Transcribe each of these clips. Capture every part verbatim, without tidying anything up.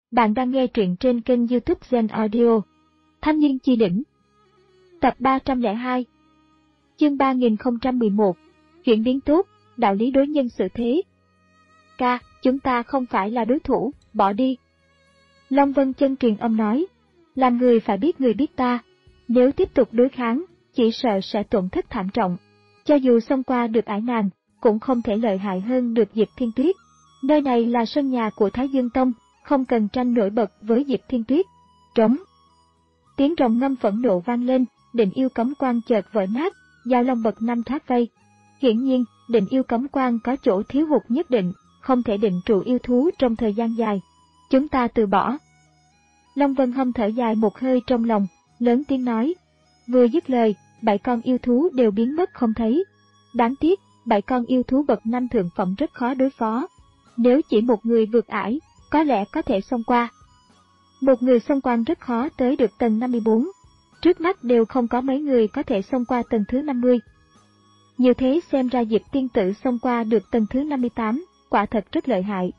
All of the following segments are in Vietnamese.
Bạn đang nghe truyện trên kênh YouTube Zen Audio. Thanh niên chi đỉnh. Tập ba trăm lẻ hai. Chương ba nghìn không trăm mười một. Chuyển biến tốt, đạo lý đối nhân xử thế. Ca, chúng ta không phải là đối thủ, bỏ đi. Long Vân Chân truyền âm nói, làm người phải biết người biết ta. Nếu tiếp tục đối kháng, chỉ sợ sẽ tổn thất thảm trọng. Cho dù xông qua được ải nàng, cũng không thể lợi hại hơn được Diệp Thiên Tuyết. Nơi này là sân nhà của Thái Dương Tông, không cần tranh nổi bật với Diệp Thiên Tuyết. Trống. Tiếng rồng ngâm phẫn nộ vang lên, Định Yêu cấm quan chợt vỡ nát, Giao Long bậc năm thoát vây. Hiển nhiên, Định Yêu cấm quan có chỗ thiếu hụt nhất định, không thể định trụ yêu thú trong thời gian dài. Chúng ta từ bỏ. Long Vân Hâm thở dài một hơi trong lòng, lớn tiếng nói. Vừa dứt lời, bảy con yêu thú đều biến mất không thấy. Đáng tiếc, bảy con yêu thú bậc năm thượng phẩm rất khó đối phó. Nếu chỉ một người vượt ải, có lẽ có thể xông qua. Một người xông qua rất khó tới được tầng năm mươi bốn. Trước mắt đều không có mấy người có thể xông qua tầng thứ năm mươi. Như thế xem ra Diệp tiên tử xông qua được tầng thứ năm mươi tám, quả thật rất lợi hại.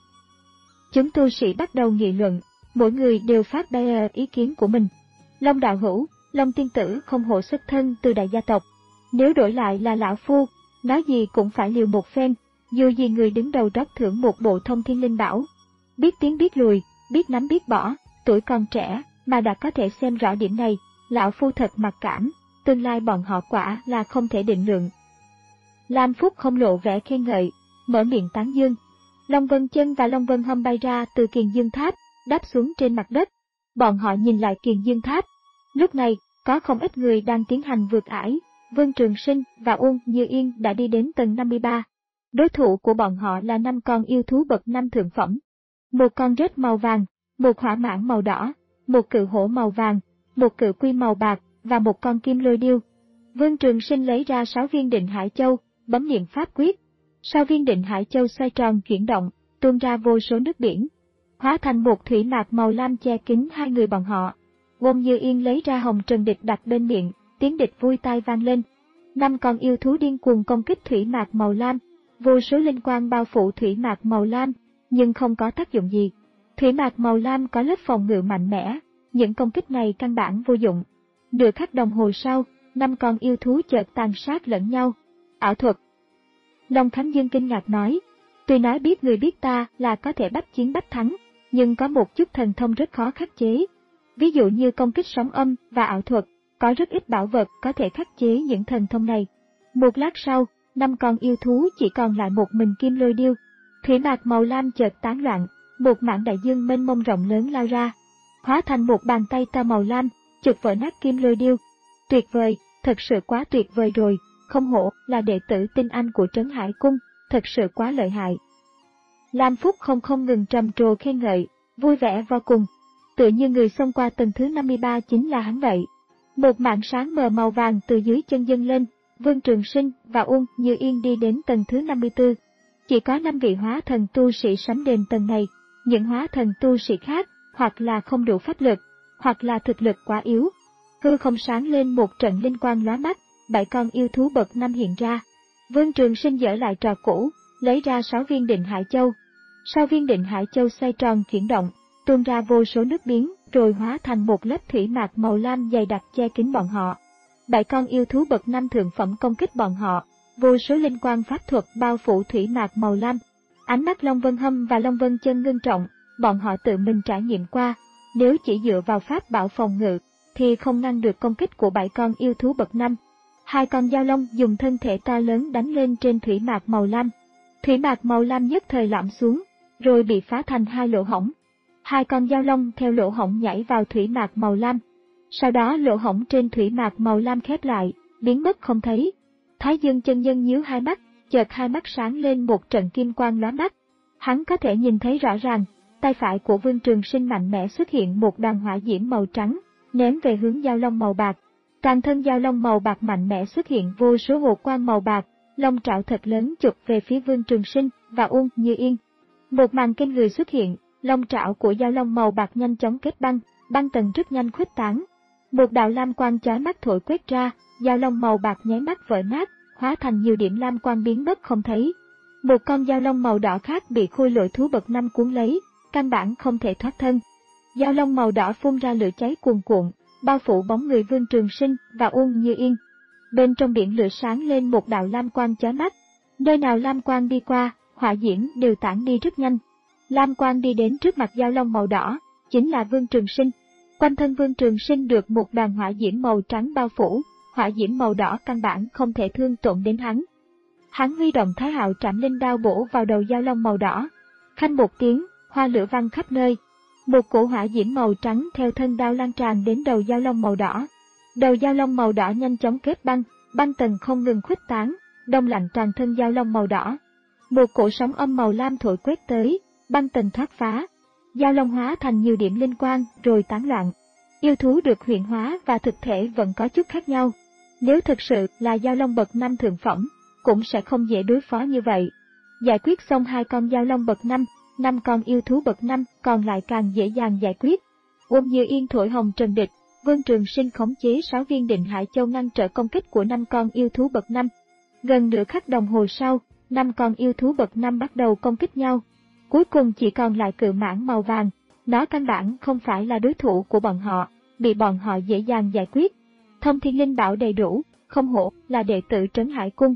Chúng tu sĩ bắt đầu nghị luận, mỗi người đều phát biểu ý kiến của mình. Long đạo hữu, Long tiên tử không hộ xuất thân từ đại gia tộc. Nếu đổi lại là lão phu, nói gì cũng phải liều một phen, dù gì người đứng đầu rót thưởng một bộ thông thiên linh bảo. Biết tiến biết lùi, biết nắm biết bỏ, tuổi còn trẻ mà đã có thể xem rõ điểm này, lão phu thật mặc cảm, tương lai bọn họ quả là không thể định lượng. Lam Phúc không lộ vẻ khen ngợi, mở miệng tán dương. Long Vân Chân và Long Vân Hâm bay ra từ Kiền Dương Tháp, đáp xuống trên mặt đất. Bọn họ nhìn lại Kiền Dương Tháp. Lúc này, có không ít người đang tiến hành vượt ải, Vương Trường Sinh và Uông Như Yên đã đi đến tầng năm mươi ba. Đối thủ của bọn họ là năm con yêu thú bậc năm thượng phẩm. Một con rết màu vàng, một hỏa mãng màu đỏ, một cự hổ màu vàng, một cự quy màu bạc và một con kim lôi điêu. Vương Trường Sinh lấy ra sáu viên định hải châu, bấm niệm pháp quyết. Sau viên định hải châu xoay tròn chuyển động, tuôn ra vô số nước biển, hóa thành một thủy mạc màu lam che kín hai người bọn họ. Uông Như Yên lấy ra hồng trần địch đặt bên miệng, tiếng địch vui tai vang lên. Năm con yêu thú điên cuồng công kích thủy mạc màu lam, vô số linh quang bao phủ thủy mạc màu lam, nhưng không có tác dụng gì. Thủy mạc màu lam có lớp phòng ngự mạnh mẽ, những công kích này căn bản vô dụng. Nửa khắc đồng hồ sau, năm con yêu thú chợt tàn sát lẫn nhau. Ảo thuật. Long Khánh Dương kinh ngạc nói, tuy nói biết người biết ta là có thể bách chiến bách thắng, nhưng có một chút thần thông rất khó khắc chế. Ví dụ như công kích sóng âm và ảo thuật, có rất ít bảo vật có thể khắc chế những thần thông này. Một lát sau, năm con yêu thú chỉ còn lại một mình kim lôi điêu. Thủy mạc màu lam chợt tán loạn, một mảng đại dương mênh mông rộng lớn lao ra, hóa thành một bàn tay to màu lam, chụp vỡ nát kim lôi điêu. Tuyệt vời, thật sự quá tuyệt vời rồi, không hổ là đệ tử tinh anh của Trấn Hải Cung, thật sự quá lợi hại. Lam Phúc không không ngừng trầm trồ khen ngợi, vui vẻ vô cùng, tựa như người xông qua tầng thứ năm mươi ba chính là hắn vậy. Một mảng sáng mờ màu vàng từ dưới chân dâng lên, Vương Trường Sinh và Uông Như Yên đi đến tầng thứ năm mươi tư. Chỉ có năm vị hóa thần tu sĩ sánh đền tầng này, những hóa thần tu sĩ khác, hoặc là không đủ pháp lực, hoặc là thực lực quá yếu. Hư không sáng lên một trận linh quang lóa mắt, bảy con yêu thú bậc năm hiện ra. Vương Trường Sinh dở lại trò cũ, lấy ra sáu viên định hải châu. Sau viên định hải châu xoay tròn chuyển động, tuôn ra vô số nước biến, rồi hóa thành một lớp thủy mạc màu lam dày đặc che kín bọn họ. Bảy con yêu thú bậc năm thượng phẩm công kích bọn họ, vô số linh quang pháp thuật bao phủ thủy mạc màu lam. Ánh mắt Long Vân Hâm và Long Vân Chân ngưng trọng, bọn họ tự mình trải nghiệm qua, nếu chỉ dựa vào pháp bảo phòng ngự, thì không ngăn được công kích của bảy con yêu thú bậc năm. Hai con giao long dùng thân thể to lớn đánh lên trên thủy mạc màu lam. Thủy mạc màu lam nhất thời lõm xuống, rồi bị phá thành hai lỗ hổng. Hai con giao long theo lỗ hổng nhảy vào thủy mạc màu lam. Sau đó lỗ hổng trên thủy mạc màu lam khép lại, biến mất không thấy. Thái Dương chân nhân nhíu hai mắt, chợt hai mắt sáng lên một trận kim quang lóa mắt. Hắn có thể nhìn thấy rõ ràng, tay phải của Vương Trường Sinh mạnh mẽ xuất hiện một đoàn hỏa diễm màu trắng, ném về hướng giao long màu bạc. Toàn thân giao long màu bạc mạnh mẽ xuất hiện vô số hồ quang màu bạc, long trảo thật lớn chụp về phía Vương Trường Sinh và Uông Như Yên. Một màn kinh người xuất hiện, long trảo của giao long màu bạc nhanh chóng kết băng, băng tầng rất nhanh khuếch tán. Một đạo lam quang chói mắt thổi quét ra, giao long màu bạc nháy mắt vỡ nát, hóa thành nhiều điểm lam quang biến mất không thấy. Một con giao long màu đỏ khác bị khôi lỗi thú bậc năm cuốn lấy, căn bản không thể thoát thân. Dao long màu đỏ phun ra lửa cháy cuồn cuộn, bao phủ bóng người Vương Trường Sinh và Uông Như Yên. Bên trong biển lửa sáng lên một đạo lam quang chói mắt. Nơi nào lam quang đi qua, hỏa diễm đều tản đi rất nhanh. Lam quang đi đến trước mặt dao long màu đỏ, chính là Vương Trường Sinh. Quanh thân Vương Trường Sinh được một đoàn hỏa diễm màu trắng bao phủ, hỏa diễm màu đỏ căn bản không thể thương tổn đến hắn. Hắn huy động Thái Hạo Trảm Linh đao bổ vào đầu dao long màu đỏ. Khanh một tiếng, hoa lửa văng khắp nơi. Một cổ hỏa diễm màu trắng theo thân đao lan tràn đến đầu dao long màu đỏ. Đầu dao long màu đỏ nhanh chóng kết băng, băng tầng không ngừng khuếch tán, đông lạnh toàn thân dao long màu đỏ. Một cổ sóng âm màu lam thổi quét tới, băng tầng thoát phá. Dao long hóa thành nhiều điểm linh quang rồi tán loạn. Yêu thú được huyện hóa và thực thể vẫn có chút khác nhau. Nếu thực sự là dao long bậc năm thượng phẩm, cũng sẽ không dễ đối phó như vậy. Giải quyết xong hai con dao long bậc năm, năm con yêu thú bậc năm còn lại càng dễ dàng giải quyết. Uông Như Yên thổi hồng trần địch, Vương Trường Sinh khống chế sáu viên Định Hải Châu ngăn trở công kích của năm con yêu thú bậc năm. Gần nửa khắc đồng hồ sau, năm con yêu thú bậc năm bắt đầu công kích nhau. Cuối cùng chỉ còn lại cự mãng màu vàng, nó căn bản không phải là đối thủ của bọn họ, bị bọn họ dễ dàng giải quyết. Thông Thiên Linh Bảo đầy đủ, không hổ là đệ tử Trấn Hải Cung.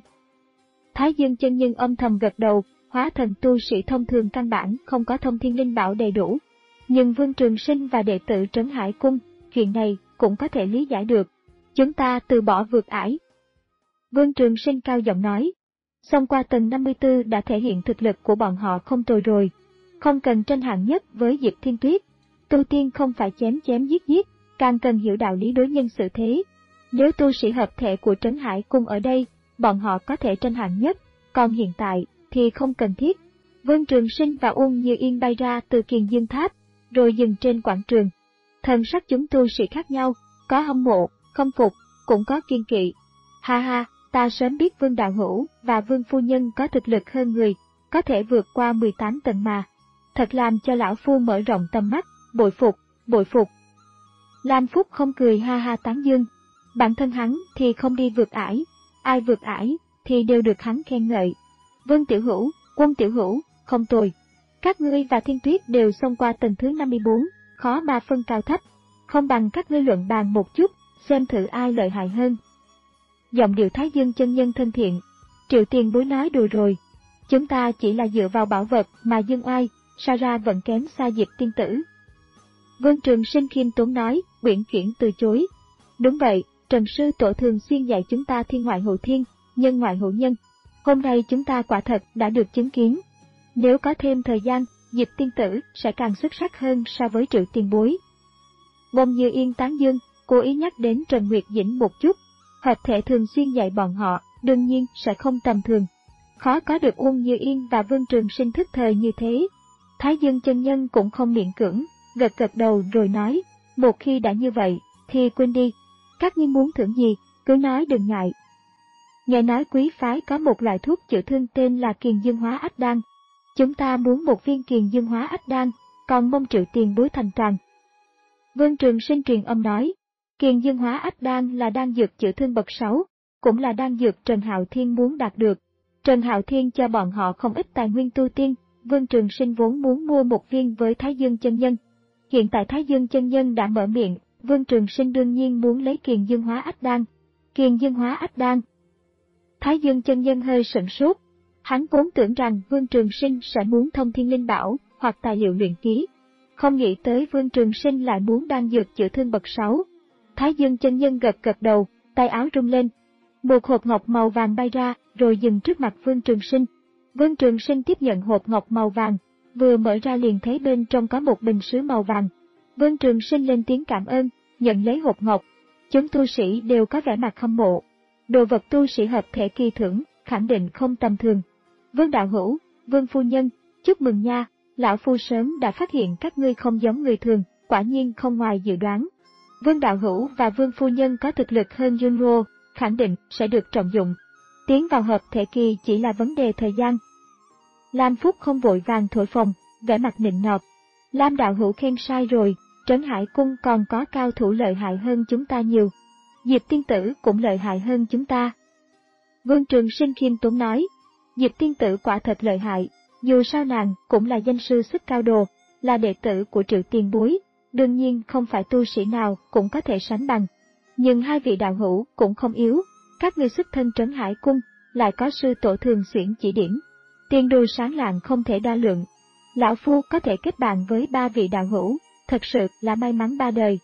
Thái Dương chân nhân âm thầm gật đầu, hóa thần tu sĩ thông thường căn bản không có Thông Thiên Linh Bảo đầy đủ. Nhưng Vương Trường Sinh và đệ tử Trấn Hải Cung, chuyện này cũng có thể lý giải được. Chúng ta từ bỏ vượt ải. Vương Trường Sinh cao giọng nói. Xông qua tầng năm mươi tư đã thể hiện thực lực của bọn họ không tồi rồi. Không cần tranh hạng nhất với Diệp Thiên Tuyết. Tu tiên không phải chém chém giết giết, càng cần hiểu đạo lý đối nhân xử thế. Nếu tu sĩ hợp thể của Trấn Hải Cung ở đây, bọn họ có thể tranh hạng nhất, còn hiện tại thì không cần thiết. Vương Trường Sinh và Uông Như Yên bay ra từ Kiền Dương Tháp, rồi dừng trên quảng trường. Thần sắc chúng tu sĩ khác nhau, có hâm mộ, không phục, cũng có kiên kỵ. Ha ha, ta sớm biết Vương Đạo Hữu và Vương Phu Nhân có thực lực hơn người, có thể vượt qua mười tám tầng mà. Thật làm cho lão phu mở rộng tầm mắt, bội phục, bội phục. Lam Phúc không cười ha ha tán dương. Bản thân hắn thì không đi vượt ải, ai vượt ải thì đều được hắn khen ngợi. Vương Tiểu Hữu, Quân Tiểu Hữu, không tồi. Các ngươi và Thiên Tuyết đều xông qua tầng thứ năm mươi bốn, khó mà phân cao thấp. Không bằng các ngươi luận bàn một chút, xem thử ai lợi hại hơn. Giọng điệu Thái Dương chân nhân thân thiện. Triệu Tiền Bối nói đùa rồi. Chúng ta chỉ là dựa vào bảo vật mà dương oai, sao ra vẫn kém xa Diệp tiên tử. Vương Trường Sinh khiêm tốn nói, uyển chuyển từ chối. Đúng vậy, Trần Sư Tổ thường xuyên dạy chúng ta thiên ngoại hữu thiên, nhân ngoại hữu nhân. Hôm nay chúng ta quả thật đã được chứng kiến. Nếu có thêm thời gian, Diệp tiên tử sẽ càng xuất sắc hơn so với Triệu Tiền Bối. Bông Như Yên tán dương, cố ý nhắc đến Trần Nguyệt Dĩnh một chút. Hợp thể thường xuyên dạy bọn họ, đương nhiên sẽ không tầm thường. Khó có được Uông Như Yên và Vương Trường Sinh thức thời như thế. Thái Dương chân nhân cũng không miễn cưỡng, gật gật đầu rồi nói, một khi đã như vậy, thì quên đi. Các ngươi muốn thưởng gì, cứ nói đừng ngại. Nghe nói quý phái có một loại thuốc chữa thương tên là Kiền Dương Hóa Ách Đan. Chúng ta muốn một viên Kiền Dương Hóa Ách Đan, còn mong Triệu Tiền Bối thành toàn. Vương Trường Sinh truyền âm nói, Kiền Dương Hóa Ách Đan là đan dược chữa thương bậc sáu, cũng là đan dược Trần Hạo Thiên muốn đạt được. Trần Hạo Thiên cho bọn họ không ít tài nguyên tu tiên, Vương Trường Sinh vốn muốn mua một viên với Thái Dương chân nhân. Hiện tại Thái Dương chân nhân đã mở miệng, Vương Trường Sinh đương nhiên muốn lấy Kiền Dương Hóa Ách Đan. Kiền Dương Hóa Ách Đan. Thái Dương chân nhân hơi sửng sốt. Hắn vốn tưởng rằng Vương Trường Sinh sẽ muốn Thông Thiên Linh Bảo hoặc tài liệu luyện ký. Không nghĩ tới Vương Trường Sinh lại muốn đan dược chữa thương bậc sáu. Thái Dương chân nhân gật gật đầu, tay áo rung lên. Một hộp ngọc màu vàng bay ra, rồi dừng trước mặt Vương Trường Sinh. Vương Trường Sinh tiếp nhận hộp ngọc màu vàng, vừa mở ra liền thấy bên trong có một bình sứ màu vàng. Vương Trường Sinh lên tiếng cảm ơn, nhận lấy hộp ngọc. Chúng tu sĩ đều có vẻ mặt hâm mộ. Đồ vật tu sĩ hợp thể kỳ thưởng, khẳng định không tầm thường. Vương Đạo Hữu, Vương Phu Nhân, chúc mừng nha, lão phu sớm đã phát hiện các ngươi không giống người thường, quả nhiên không ngoài dự đoán. Vương Đạo Hữu và Vương Phu Nhân có thực lực hơn Junro, khẳng định sẽ được trọng dụng. Tiến vào hợp thể kỳ chỉ là vấn đề thời gian. Lam Phúc không vội vàng thổi phồng, vẻ mặt nịnh nọt. Lam Đạo Hữu khen sai rồi, Trấn Hải Cung còn có cao thủ lợi hại hơn chúng ta nhiều. Diệp tiên tử cũng lợi hại hơn chúng ta. Vương Trường Sinh khiêm tốn nói, Diệp tiên tử quả thật lợi hại, dù sao nàng cũng là danh sư sức cao đồ, là đệ tử của Triệu tiền bối, đương nhiên không phải tu sĩ nào cũng có thể sánh bằng. Nhưng hai vị đạo hữu cũng không yếu, các ngươi xuất thân Trấn Hải Cung, lại có sư tổ thường xuyên chỉ điểm. Tiền đồ sáng lạng không thể đo lượng. Lão Phu có thể kết bạn với ba vị đạo hữu, thật sự là may mắn ba đời.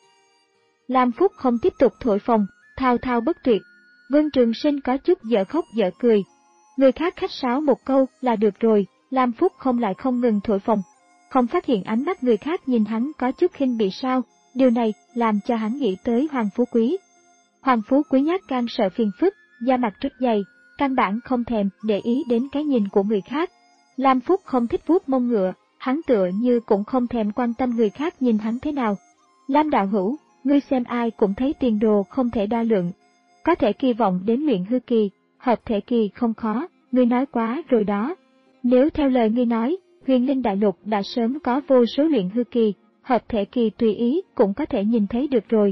Lam Phúc không tiếp tục thổi phồng, thao thao bất tuyệt. Vương Trường Sinh có chút dở khóc dở cười. Người khác khách sáo một câu là được rồi, Lam Phúc không lại không ngừng thổi phồng. Không phát hiện ánh mắt người khác nhìn hắn có chút khinh bỉ sao, điều này làm cho hắn nghĩ tới Hoàng Phú Quý. Hoàng Phú Quý nhát gan sợ phiền phức, da mặt rất dày, căn bản không thèm để ý đến cái nhìn của người khác. Lam Phúc không thích vuốt mông ngựa, hắn tựa như cũng không thèm quan tâm người khác nhìn hắn thế nào. Lam đạo hữu, ngươi xem ai cũng thấy tiền đồ không thể đo lượng. Có thể kỳ vọng đến luyện hư kỳ, hợp thể kỳ không khó, ngươi nói quá rồi đó. Nếu theo lời ngươi nói, Huyền Linh Đại Lục đã sớm có vô số luyện hư kỳ, hợp thể kỳ tùy ý cũng có thể nhìn thấy được rồi.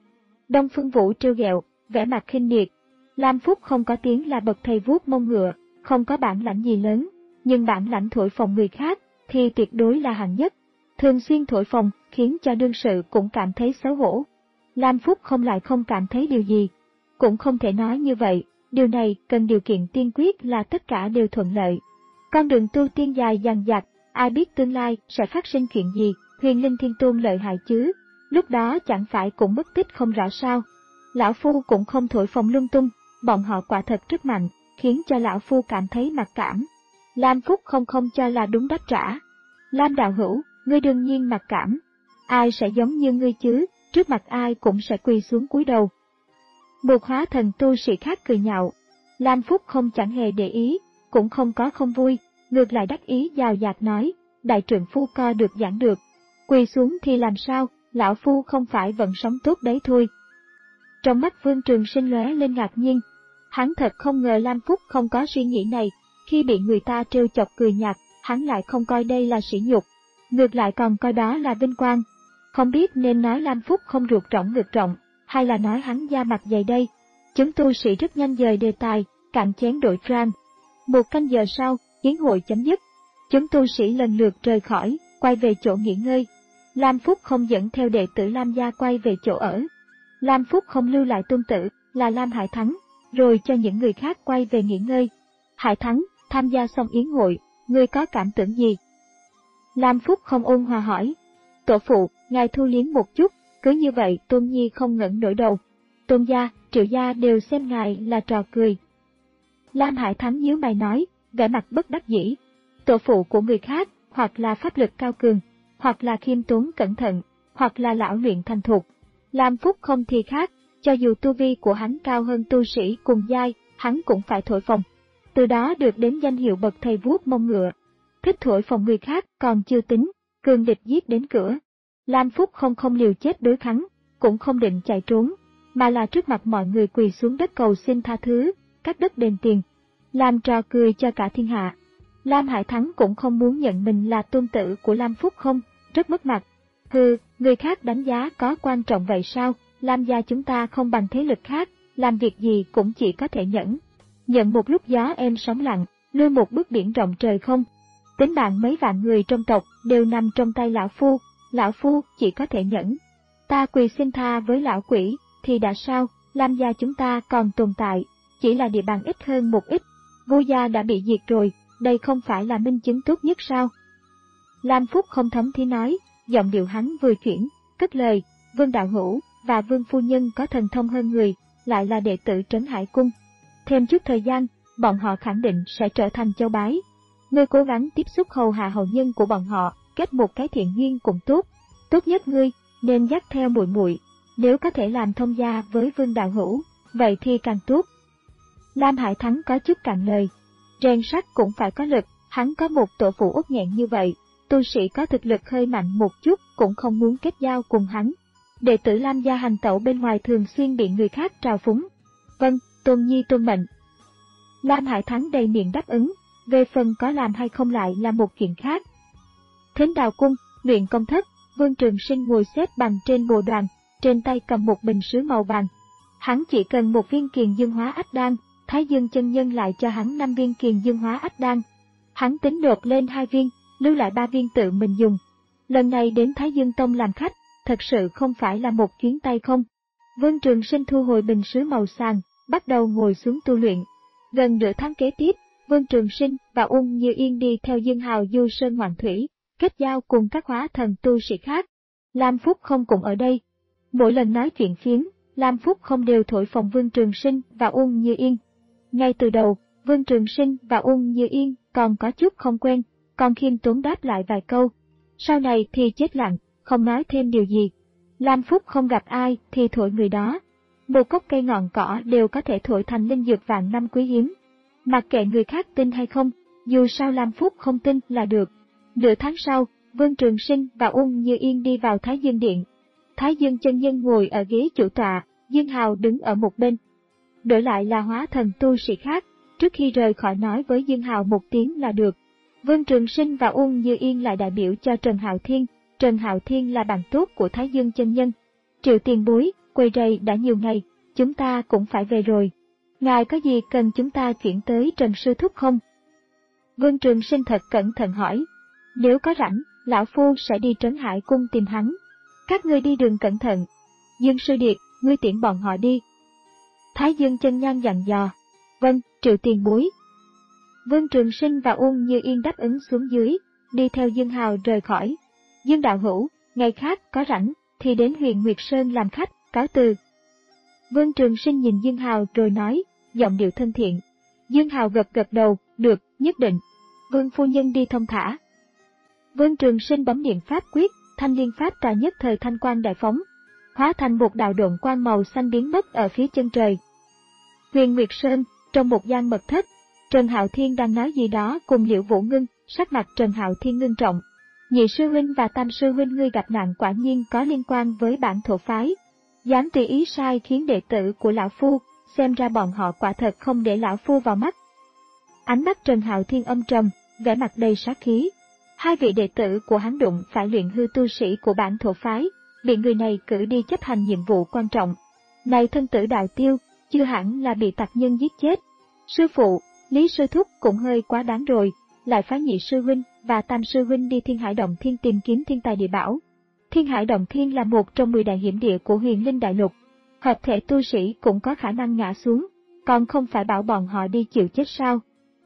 Đông Phương Vũ trêu ghẹo, vẻ mặt khinh miệt. Lam Phúc không có tiếng là bậc thầy vuốt mông ngựa, không có bản lãnh gì lớn, nhưng bản lãnh thổi phồng người khác thì tuyệt đối là hạng nhất. Thường xuyên thổi phồng khiến cho đương sự cũng cảm thấy xấu hổ. Lam Phúc không lại không cảm thấy điều gì. Cũng không thể nói như vậy, điều này cần điều kiện tiên quyết là tất cả đều thuận lợi. Con đường tu tiên dài dằng dặc, ai biết tương lai sẽ phát sinh chuyện gì, Huyền Linh Thiên Tôn lợi hại chứ, lúc đó chẳng phải cũng mất tích không rõ sao. Lão Phu cũng không thổi phồng lung tung, bọn họ quả thật rất mạnh, khiến cho Lão Phu cảm thấy mặc cảm. Lam Phúc không không cho là đúng đáp trả. Lam đạo hữu, ngươi đương nhiên mặc cảm. Ai sẽ giống như ngươi chứ, trước mặt ai cũng sẽ quỳ xuống cúi đầu. Một hóa thần tu sĩ khác cười nhạo. Lam Phúc không chẳng hề để ý, cũng không có không vui, ngược lại đắc ý giàu dạt nói, đại trượng phu co được giảng được. Quỳ xuống thì làm sao, lão phu không phải vẫn sống tốt đấy thôi. Trong mắt Vương Trường Sinh lóe lên ngạc nhiên. Hắn thật không ngờ Lam Phúc không có suy nghĩ này, khi bị người ta trêu chọc cười nhạt, hắn lại không coi đây là sỉ nhục, ngược lại còn coi đó là vinh quang. Không biết nên nói Lam Phúc không ruột rỗng ngực rộng, hay là nói hắn da mặt dày đây. Chúng tu sĩ rất nhanh dời đề tài, cạn chén đổi trang. Một canh giờ sau, yến hội chấm dứt. Chúng tu sĩ lần lượt rời khỏi, quay về chỗ nghỉ ngơi. Lam Phúc không dẫn theo đệ tử Lam gia quay về chỗ ở. Lam Phúc không lưu lại tôn tử, là Lam Hải Thắng, rồi cho những người khác quay về nghỉ ngơi. Hải Thắng, tham gia xong yến hội, ngươi có cảm tưởng gì? Lam Phúc không ôn hòa hỏi. Tổ phụ, ngài thu liếm một chút, cứ như vậy Tôn Nhi không ngẩng nổi đầu. Tôn gia, Triệu gia đều xem ngài là trò cười. Lam Hải Thắng nhíu mày nói, vẻ mặt bất đắc dĩ. Tổ phụ của người khác, hoặc là pháp lực cao cường, hoặc là khiêm tốn cẩn thận, hoặc là lão luyện thành thục. Lam Phúc không thì khác, cho dù tu vi của hắn cao hơn tu sĩ cùng giai, hắn cũng phải thổi phồng. Từ đó được đến danh hiệu bậc thầy vuốt mông ngựa. Thích thổi phồng người khác còn chưa tính, cường địch giết đến cửa. Lam Phúc không không liều chết đối kháng, cũng không định chạy trốn, mà là trước mặt mọi người quỳ xuống đất cầu xin tha thứ, cắt đất đền tiền, làm trò cười cho cả thiên hạ. Lam Hải Thắng cũng không muốn nhận mình là tôn tử của Lam Phúc không, rất mất mặt. Hừ, người khác đánh giá có quan trọng vậy sao, Lam gia chúng ta không bằng thế lực khác, làm việc gì cũng chỉ có thể nhẫn. Nhận một lúc gió êm sóng lặng, lui một bước biển rộng trời không. Tính bạn mấy vạn người trong tộc đều nằm trong tay lão phu, lão phu chỉ có thể nhẫn. Ta quỳ xin tha với lão quỷ, thì đã sao, Lam gia chúng ta còn tồn tại, chỉ là địa bàn ít hơn một ít. Vu gia đã bị diệt rồi, đây không phải là minh chứng tốt nhất sao? Lam Phúc không thấm thí nói, giọng điệu hắn vừa chuyển, cất lời, Vương đạo hữu và Vương phu nhân có thần thông hơn người, lại là đệ tử Trấn Hải Cung. Thêm chút thời gian, bọn họ khẳng định sẽ trở thành châu bái. Ngươi cố gắng tiếp xúc hầu hạ hậu nhân của bọn họ, kết một cái thiện duyên cũng tốt. Tốt nhất ngươi nên dắt theo muội muội, nếu có thể làm thông gia với Vương đạo hữu, vậy thì càng tốt. Lam Hải Thắng có chút cạn lời. Rèn sắt cũng phải có lực, hắn có một tổ phụ uất nghẹn như vậy, tu sĩ có thực lực hơi mạnh một chút cũng không muốn kết giao cùng hắn. Đệ tử Lam gia hành tẩu bên ngoài thường xuyên bị người khác trào phúng. Vâng, Tôn Nhi tuân mệnh. Lam Hải Thắng đầy miệng đáp ứng, về phần có làm hay không lại là một chuyện khác. Thính Đào Cung, luyện công thất, Vương Trường Sinh ngồi xếp bằng trên bồ đoàn, trên tay cầm một bình sứ màu vàng. Hắn chỉ cần một viên kiền dương hóa ách đan, Thái Dương chân nhân lại cho hắn năm viên kiền dương hóa ách đan. Hắn tính nộp lên hai viên, lưu lại ba viên tự mình dùng. Lần này đến Thái Dương Tông làm khách, thật sự không phải là một chuyến tay không. Vương Trường Sinh thu hồi bình sứ màu sàn, bắt đầu ngồi xuống tu luyện. Gần nửa tháng kế tiếp, Vương Trường Sinh và Ung Như Yên đi theo Dương Hào du sơn ngoạn thủy, kết giao cùng các hóa thần tu sĩ khác. Lam Phúc không cũng ở đây. Mỗi lần nói chuyện phiếm, Lam Phúc không đều thổi phồng Vương Trường Sinh và Ung Như Yên. Ngay từ đầu, Vương Trường Sinh và Ung Như Yên còn có chút không quen, còn khiêm tốn đáp lại vài câu. Sau này thì chết lặng, không nói thêm điều gì. Lam Phúc không gặp ai thì thổi người đó. Một gốc cây ngọn cỏ đều có thể thổi thành linh dược vạn năm quý hiếm. Mặc kệ người khác tin hay không, dù sao Lam Phúc không tin là được. Nửa tháng sau, Vương Trường Sinh và Ung Như Yên đi vào Thái Dương Điện. Thái Dương chân nhân ngồi ở ghế chủ tọa, Dương Hào đứng ở một bên. Đổi lại là hóa thần tu sĩ khác, trước khi rời khỏi nói với Dương Hào một tiếng là được. Vương Trường Sinh và Ung Như Yên lại đại biểu cho Trần Hạo Thiên. Trần Hạo Thiên là bạn tốt của Thái Dương chân nhân. Triệu tiền bối, quầy rầy đã nhiều ngày, chúng ta cũng phải về rồi. Ngài có gì cần chúng ta chuyển tới Trần Sư Thúc không? Vương Trường Sinh thật cẩn thận hỏi. Nếu có rảnh, lão phu sẽ đi Trấn Hải Cung tìm hắn. Các ngươi đi đường cẩn thận. Dương Sư Điệt, ngươi tiễn bọn họ đi. Thái Dương chân nhân dặn dò. Vâng, Triệu tiền bối. Vương Trường Sinh và Ung Như Yên đáp ứng xuống dưới, đi theo Dương Hào rời khỏi. Dương đạo hữu, ngày khác có rảnh thì đến huyện Nguyệt Sơn làm khách, cáo từ. Vương Trường Sinh nhìn Dương Hào rồi nói, giọng điệu thân thiện. Dương Hào gật gật đầu, được, nhất định. Vương phu nhân đi thông thả. Vương Trường Sinh bấm niệm pháp quyết, thanh liên pháp trà nhất thời thanh quang đại phóng, hóa thành một đạo độn quang màu xanh biến mất ở phía chân trời. Huyền Nguyệt Sơn, trong một gian mật thất, Trần Hạo Thiên đang nói gì đó cùng Liễu Vũ Ngưng, sắc mặt Trần Hạo Thiên ngưng trọng. Nhị sư huynh và tam sư huynh ngươi gặp nạn quả nhiên có liên quan với bản thổ phái. Dám tùy ý sai khiến đệ tử của lão phu, xem ra bọn họ quả thật không để lão phu vào mắt. Ánh mắt Trần Hạo Thiên âm trầm, vẻ mặt đầy sát khí. Hai vị đệ tử của hắn đụng phải luyện hư tu sĩ của bản thổ phái, bị người này cử đi chấp hành nhiệm vụ quan trọng. Này thân tử đạo tiêu, chưa hẳn là bị tặc nhân giết chết. Sư phụ, Lý sư thúc cũng hơi quá đáng rồi, lại phái nhị sư huynh và tam sư huynh đi Thiên Hải Động Thiên tìm kiếm thiên tài địa bảo. Thiên Hải Động Thiên là một trong mười đại hiểm địa của Huyền Linh Đại Lục. Hợp thể tu sĩ cũng có khả năng ngã xuống, còn không phải bảo bọn họ đi chịu chết sao?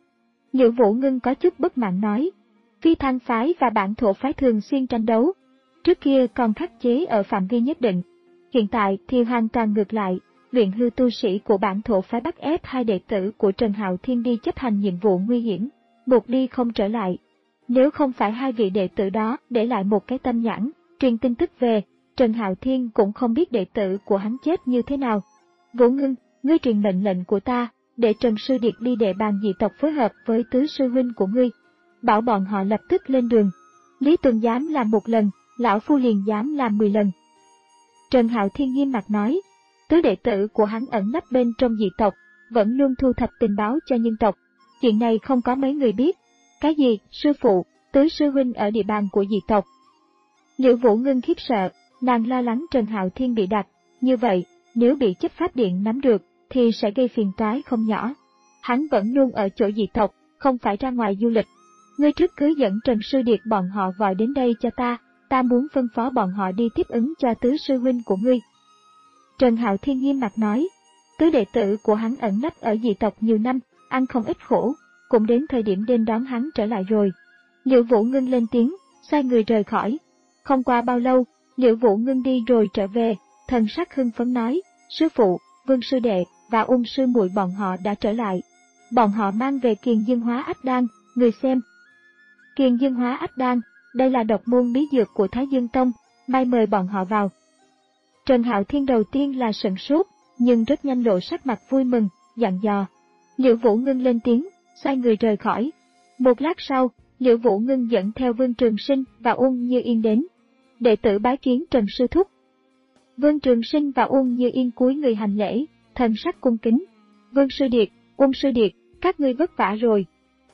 Liễu Vũ Ngưng có chút bất mãn nói. Phi Thăng phái và bản thổ phái thường xuyên tranh đấu. Trước kia còn khắc chế ở phạm vi nhất định. Hiện tại thì hoàn toàn ngược lại, luyện hư tu sĩ của bản thổ phái bắt ép hai đệ tử của Trần Hạo Thiên đi chấp hành nhiệm vụ nguy hiểm, một đi không trở lại. Nếu không phải hai vị đệ tử đó để lại một cái tâm nhãn, truyền tin tức về, Trần Hạo Thiên cũng không biết đệ tử của hắn chết như thế nào. Vũ Ngưng, ngươi truyền mệnh lệnh của ta, để Trần Sư Điệt đi đệ bàn dị tộc phối hợp với tứ sư huynh của ngươi. Bảo bọn họ lập tức lên đường. Lý Tuần dám làm một lần, lão phu liền dám làm mười lần. Trần Hạo Thiên nghiêm mặt nói, tứ đệ tử của hắn ẩn nấp bên trong dị tộc, vẫn luôn thu thập tình báo cho nhân tộc. Chuyện này không có mấy người biết. Cái gì, sư phụ, tứ sư huynh ở địa bàn của dị tộc? Liễu Vũ Ngưng khiếp sợ, nàng lo lắng Trần Hạo Thiên bị đặt, như vậy, nếu bị chấp pháp điện nắm được, thì sẽ gây phiền toái không nhỏ. Hắn vẫn luôn ở chỗ dị tộc, không phải ra ngoài du lịch. Ngươi trước cứ dẫn Trần Sư Điệt bọn họ gọi đến đây cho ta, ta muốn phân phó bọn họ đi tiếp ứng cho tứ sư huynh của ngươi. Trần Hạo Thiên nghiêm mặt nói, tứ đệ tử của hắn ẩn nấp ở dị tộc nhiều năm, ăn không ít khổ, cũng đến thời điểm đêm đón hắn trở lại rồi. Liễu Vũ Ngưng lên tiếng, xoay người rời khỏi. Không qua bao lâu, Liễu Vũ Ngưng đi rồi trở về, thần sắc hưng phấn nói, sư phụ, Vương sư đệ và Ung sư muội bọn họ đã trở lại. Bọn họ mang về Kiền Dương Hóa Ách Đan, người xem. Kiền Dương Hóa Ách Đan, đây là độc môn bí dược của Thái Dương Tông, mai mời bọn họ vào. Trần Hạo Thiên đầu tiên là sửng sốt, nhưng rất nhanh lộ sắc mặt vui mừng, dặn dò. Liễu Vũ Ngưng lên tiếng, xoay người rời khỏi. Một lát sau, Liễu Vũ Ngưng dẫn theo Vương Trường Sinh và Ung Như Yên đến. Đệ tử bái kiến Trần Sư Thúc. Vương Trường Sinh và Ung Như Yên cúi người hành lễ, thần sắc cung kính. Vương Sư Điệt, Ung Sư Điệt, các ngươi vất vả rồi.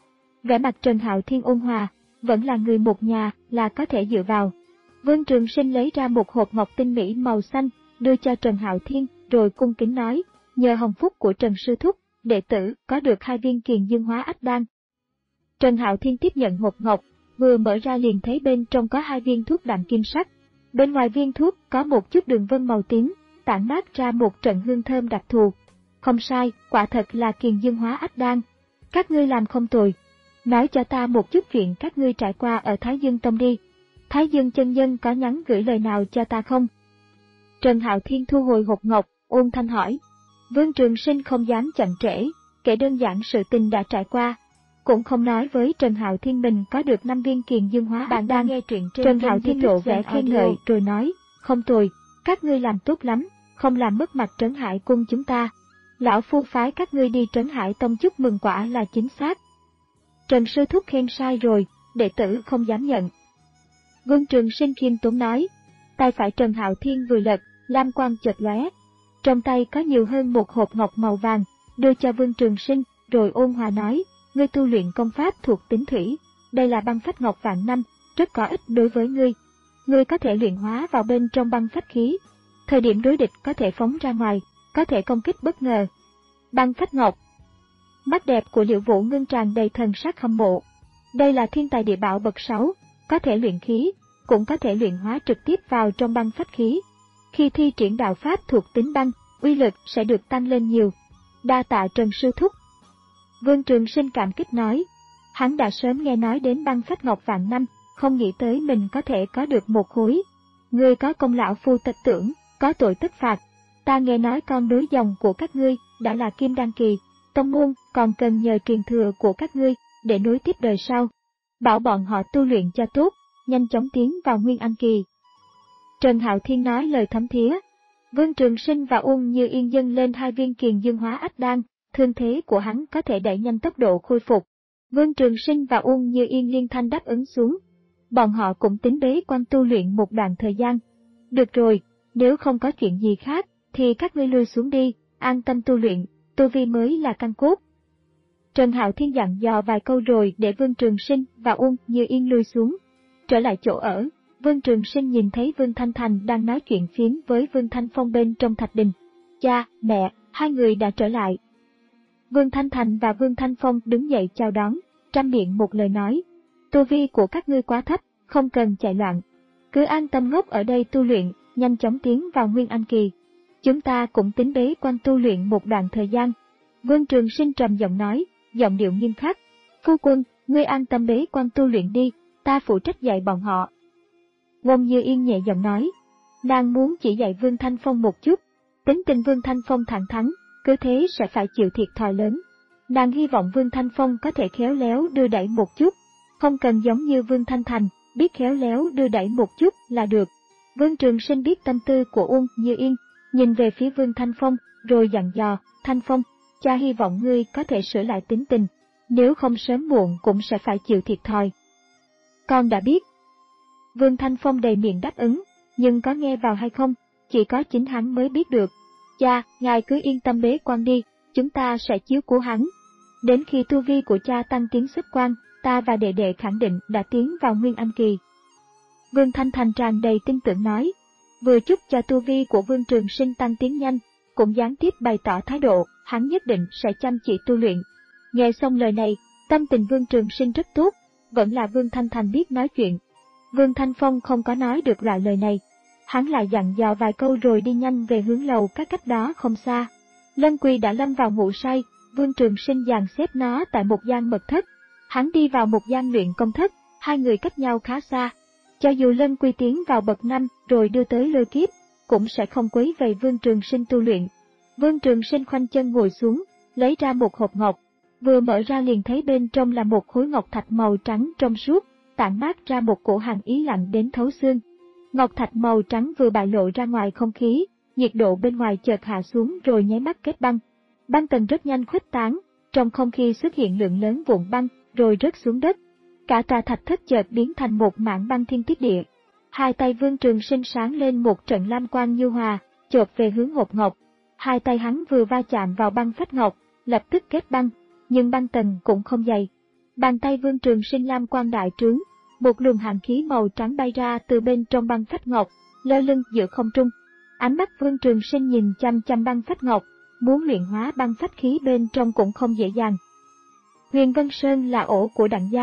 Vẻ mặt Trần Hạo Thiên ôn hòa, vẫn là người một nhà, là có thể dựa vào. Vương Trường Sinh lấy ra một hộp ngọc tinh mỹ màu xanh, đưa cho Trần Hạo Thiên, rồi cung kính nói, nhờ hồng phúc của Trần Sư Thúc, đệ tử có được hai viên Kiền Dương Hóa Ách Đan. Trần Hạo Thiên tiếp nhận hộp ngọc, vừa mở ra liền thấy bên trong có hai viên thuốc đạm kim sắc. Bên ngoài viên thuốc có một chút đường vân màu tím, tản mát ra một trận hương thơm đặc thù. Không sai, quả thật là kiền dương hóa ách đan. Các ngươi làm không tồi. Nói cho ta một chút chuyện các ngươi trải qua ở Thái Dương Tông đi. Thái Dương chân nhân có nhắn gửi lời nào cho ta không? Trần Hạo Thiên thu hồi hộp ngọc, ôn thanh hỏi. Vương Trường Sinh không dám chậm trễ, kể đơn giản sự tình đã trải qua. Cũng không nói với Trần Hạo Thiên mình có được năm viên kiền dương hóa bạn đang nghe truyện trên Trần Hạo Thiên lộ vẻ khen ngợi rồi nói, không tồi, các ngươi làm tốt lắm, không làm mất mặt Trấn Hải cung chúng ta. Lão phu phái các ngươi đi Trấn Hải Tông chúc mừng quả là chính xác. Trần sư thúc khen sai rồi, đệ tử không dám nhận. Vương Trường Sinh khiêm tốn nói, tay phải Trần Hạo Thiên vừa lật, lam quang chợt lóe, trong tay có nhiều hơn một hộp ngọc màu vàng, đưa cho Vương Trường Sinh, rồi ôn hòa nói, ngươi tu luyện công pháp thuộc tính thủy, đây là băng phách ngọc vạn năm, rất có ích đối với ngươi. Ngươi có thể luyện hóa vào bên trong băng phách khí, thời điểm đối địch có thể phóng ra ngoài, có thể công kích bất ngờ. Băng phách ngọc. Mắt đẹp của Liễu Vũ ngưng tràn đầy thần sắc hâm mộ. Đây là thiên tài địa bảo bậc sáu, có thể luyện khí, cũng có thể luyện hóa trực tiếp vào trong băng phách khí. Khi thi triển đạo pháp thuộc tính băng, uy lực sẽ được tăng lên nhiều. Đa tạ Trần sư thúc. Vương Trường Sinh cảm kích nói, hắn đã sớm nghe nói đến băng phách ngọc vạn năm, không nghĩ tới mình có thể có được một khối. Ngươi có công lão phu tật tưởng, có tội tất phạt. Ta nghe nói con nối dòng của các ngươi đã là kim đan kỳ, tông môn còn cần nhờ truyền thừa của các ngươi để nối tiếp đời sau. Bảo bọn họ tu luyện cho tốt, nhanh chóng tiến vào nguyên anh kỳ. Trần Hạo Thiên nói lời thấm thía. Vương Trường Sinh và Uông Như Yên dâng lên hai viên kiền dương hóa ách đan, thương thế của hắn có thể đẩy nhanh tốc độ khôi phục. Vương Trường Sinh và Uông Như Yên liên thanh đáp ứng xuống. Bọn họ cũng tính bế quan tu luyện một đoạn thời gian. Được rồi, nếu không có chuyện gì khác, thì các ngươi lui xuống đi, an tâm tu luyện, tu vi mới là căn cốt. Trần Hạo Thiên dặn dò vài câu rồi để Vương Trường Sinh và Uông Như Yên lui xuống. Trở lại chỗ ở, Vương Trường Sinh nhìn thấy Vương Thanh Thành đang nói chuyện phiếm với Vương Thanh Phong bên trong thạch đình. Cha, mẹ, hai người đã trở lại. Vương Thanh Thành và Vương Thanh Phong đứng dậy chào đón, trăm miệng một lời nói. Tu vi của các ngươi quá thấp, không cần chạy loạn. Cứ an tâm ngốc ở đây tu luyện, nhanh chóng tiến vào nguyên anh kỳ. Chúng ta cũng tính bế quan tu luyện một đoạn thời gian. Vương Trường Sinh trầm giọng nói, giọng điệu nghiêm khắc. Phu quân, ngươi an tâm bế quan tu luyện đi, ta phụ trách dạy bọn họ. Uông Như Yên nhẹ giọng nói, nàng muốn chỉ dạy Vương Thanh Phong một chút. Tính tình Vương Thanh Phong thẳng thắn, cứ thế sẽ phải chịu thiệt thòi lớn. Nàng hy vọng Vương Thanh Phong có thể khéo léo đưa đẩy một chút, không cần giống như Vương Thanh Thành, biết khéo léo đưa đẩy một chút là được. Vương Trường Sinh biết tâm tư của Uông Như Yên, nhìn về phía Vương Thanh Phong, rồi dặn dò, Thanh Phong, cha hy vọng ngươi có thể sửa lại tính tình, nếu không sớm muộn cũng sẽ phải chịu thiệt thòi. Con đã biết. Vương Thanh Phong đầy miệng đáp ứng, nhưng có nghe vào hay không, chỉ có chính hắn mới biết được. Cha, ngài cứ yên tâm bế quan đi, chúng ta sẽ chiếu cố hắn. Đến khi tu vi của cha tăng tiến xuất quan, ta và đệ đệ khẳng định đã tiến vào nguyên anh kỳ. Vương Thanh Thành tràn đầy tin tưởng nói, vừa chúc cho tu vi của Vương Trường Sinh tăng tiến nhanh, cũng gián tiếp bày tỏ thái độ, hắn nhất định sẽ chăm chỉ tu luyện. Nghe xong lời này, tâm tình Vương Trường Sinh rất tốt, vẫn là Vương Thanh Thành biết nói chuyện. Vương Thanh Phong không có nói được lại lời này, hắn lại dặn dò vài câu rồi đi nhanh về hướng lầu các cách đó không xa. Lân Quỳ đã lâm vào ngủ say, Vương Trường Sinh dàn xếp nó tại một gian mật thất. Hắn đi vào một gian luyện công thất, hai người cách nhau khá xa. Cho dù Lân Quy tiến vào bậc năm rồi đưa tới lôi kiếp, cũng sẽ không quấy rầy Vương Trường Sinh tu luyện. Vương Trường Sinh khoanh chân ngồi xuống, lấy ra một hộp ngọc, vừa mở ra liền thấy bên trong là một khối ngọc thạch màu trắng trong suốt, tản mát ra một cổ hàn ý lạnh đến thấu xương. Ngọc thạch màu trắng vừa bại lộ ra ngoài không khí, nhiệt độ bên ngoài chợt hạ xuống rồi nháy mắt kết băng. Băng tầng rất nhanh khuếch tán, trong không khí xuất hiện lượng lớn vụn băng, rồi rớt xuống đất. Cả tòa thạch thất chợt biến thành một mảng băng thiên tuyết địa. Hai tay Vương Trường Sinh sáng lên một trận lam quang nhu hòa, chộp về hướng hộp ngọc. Hai tay hắn vừa va chạm vào băng phách ngọc, lập tức kết băng, nhưng băng tầng cũng không dày. Bàn tay Vương Trường Sinh lam quang đại trướng, một luồng hàn khí màu trắng bay ra từ bên trong băng phách ngọc, lơ lửng giữa không trung. Ánh mắt Vương Trường Sinh nhìn chăm chăm băng phách ngọc, muốn luyện hóa băng phách khí bên trong cũng không dễ dàng. Huyền Vân Sơn là ổ của Đặng gia,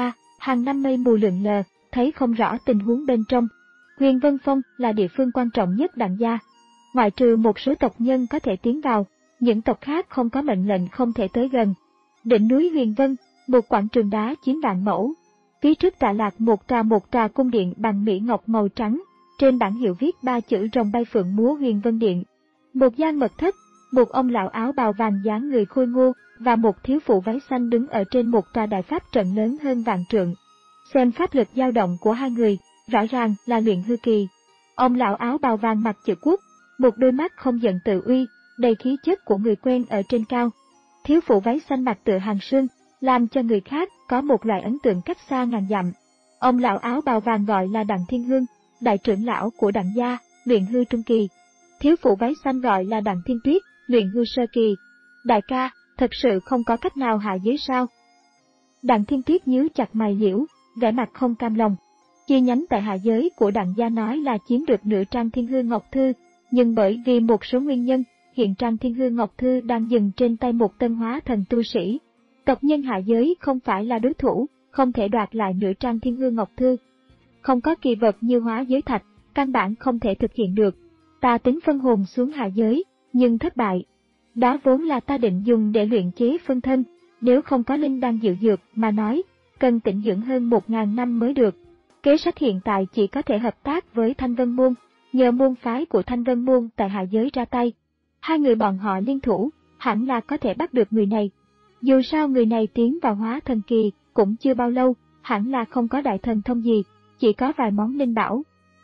hàng năm mây mù lượn lờ, thấy không rõ tình huống bên trong. Huyền Vân Phong là địa phương quan trọng nhất Đặng gia. Ngoại trừ một số tộc nhân có thể tiến vào, những tộc khác không có mệnh lệnh không thể tới gần. Đỉnh núi Huyền Vân, một quảng trường đá chiếm vạn mẫu. Phía trước tọa lạc một tòa một tòa cung điện bằng mỹ ngọc màu trắng, trên bảng hiệu viết ba chữ rồng bay phượng múa Huyền Vân Điện. Một gian mật thất, một ông lão áo bào vàng dáng người khôi ngô và một thiếu phụ váy xanh đứng ở trên một tòa đại pháp trận lớn hơn vạn trượng. Xem pháp lực dao động của hai người, rõ ràng là luyện hư kỳ. Ông lão áo bào vàng mặt chữ quốc, một đôi mắt không giận tự uy, đầy khí chất của người quen ở trên cao. Thiếu phụ váy xanh mặt tựa hàng sương, làm cho người khác có một loại ấn tượng cách xa ngàn dặm. Ông lão áo bào vàng gọi là Đặng Thiên Hương, đại trưởng lão của Đặng gia, luyện hư trung kỳ. Thiếu phụ váy xanh gọi là Đặng Thiên Tuyết, luyện hư sơ kỳ. Đại ca, thật sự không có cách nào hạ giới sao? Đặng Thiên Tuyết nhíu chặt mày liễu, vẻ mặt không cam lòng. Chi nhánh tại hạ giới của Đặng gia nói là chiếm được nửa trang Thiên Hư Ngọc Thư, nhưng bởi vì một số nguyên nhân, hiện trang Thiên Hư Ngọc Thư đang dừng trên tay một tân hóa thần tu sĩ. Tộc nhân hạ giới không phải là đối thủ, không thể đoạt lại nửa trang Thiên Hư Ngọc Thư. Không có kỳ vật như hóa giới thạch, căn bản không thể thực hiện được. Ta tính phân hồn xuống hạ giới, nhưng thất bại. Đó vốn là ta định dùng để luyện chế phân thân, nếu không có linh đan diệu dược mà nói, cần tĩnh dưỡng hơn một ngàn năm mới được. Kế sách hiện tại chỉ có thể hợp tác với Thanh Vân Môn, nhờ môn phái của Thanh Vân Môn tại hạ giới ra tay. Hai người bọn họ liên thủ, hẳn là có thể bắt được người này. Dù sao người này tiến vào hóa thần kỳ cũng chưa bao lâu, hẳn là không có đại thần thông gì, chỉ có vài món linh bảo.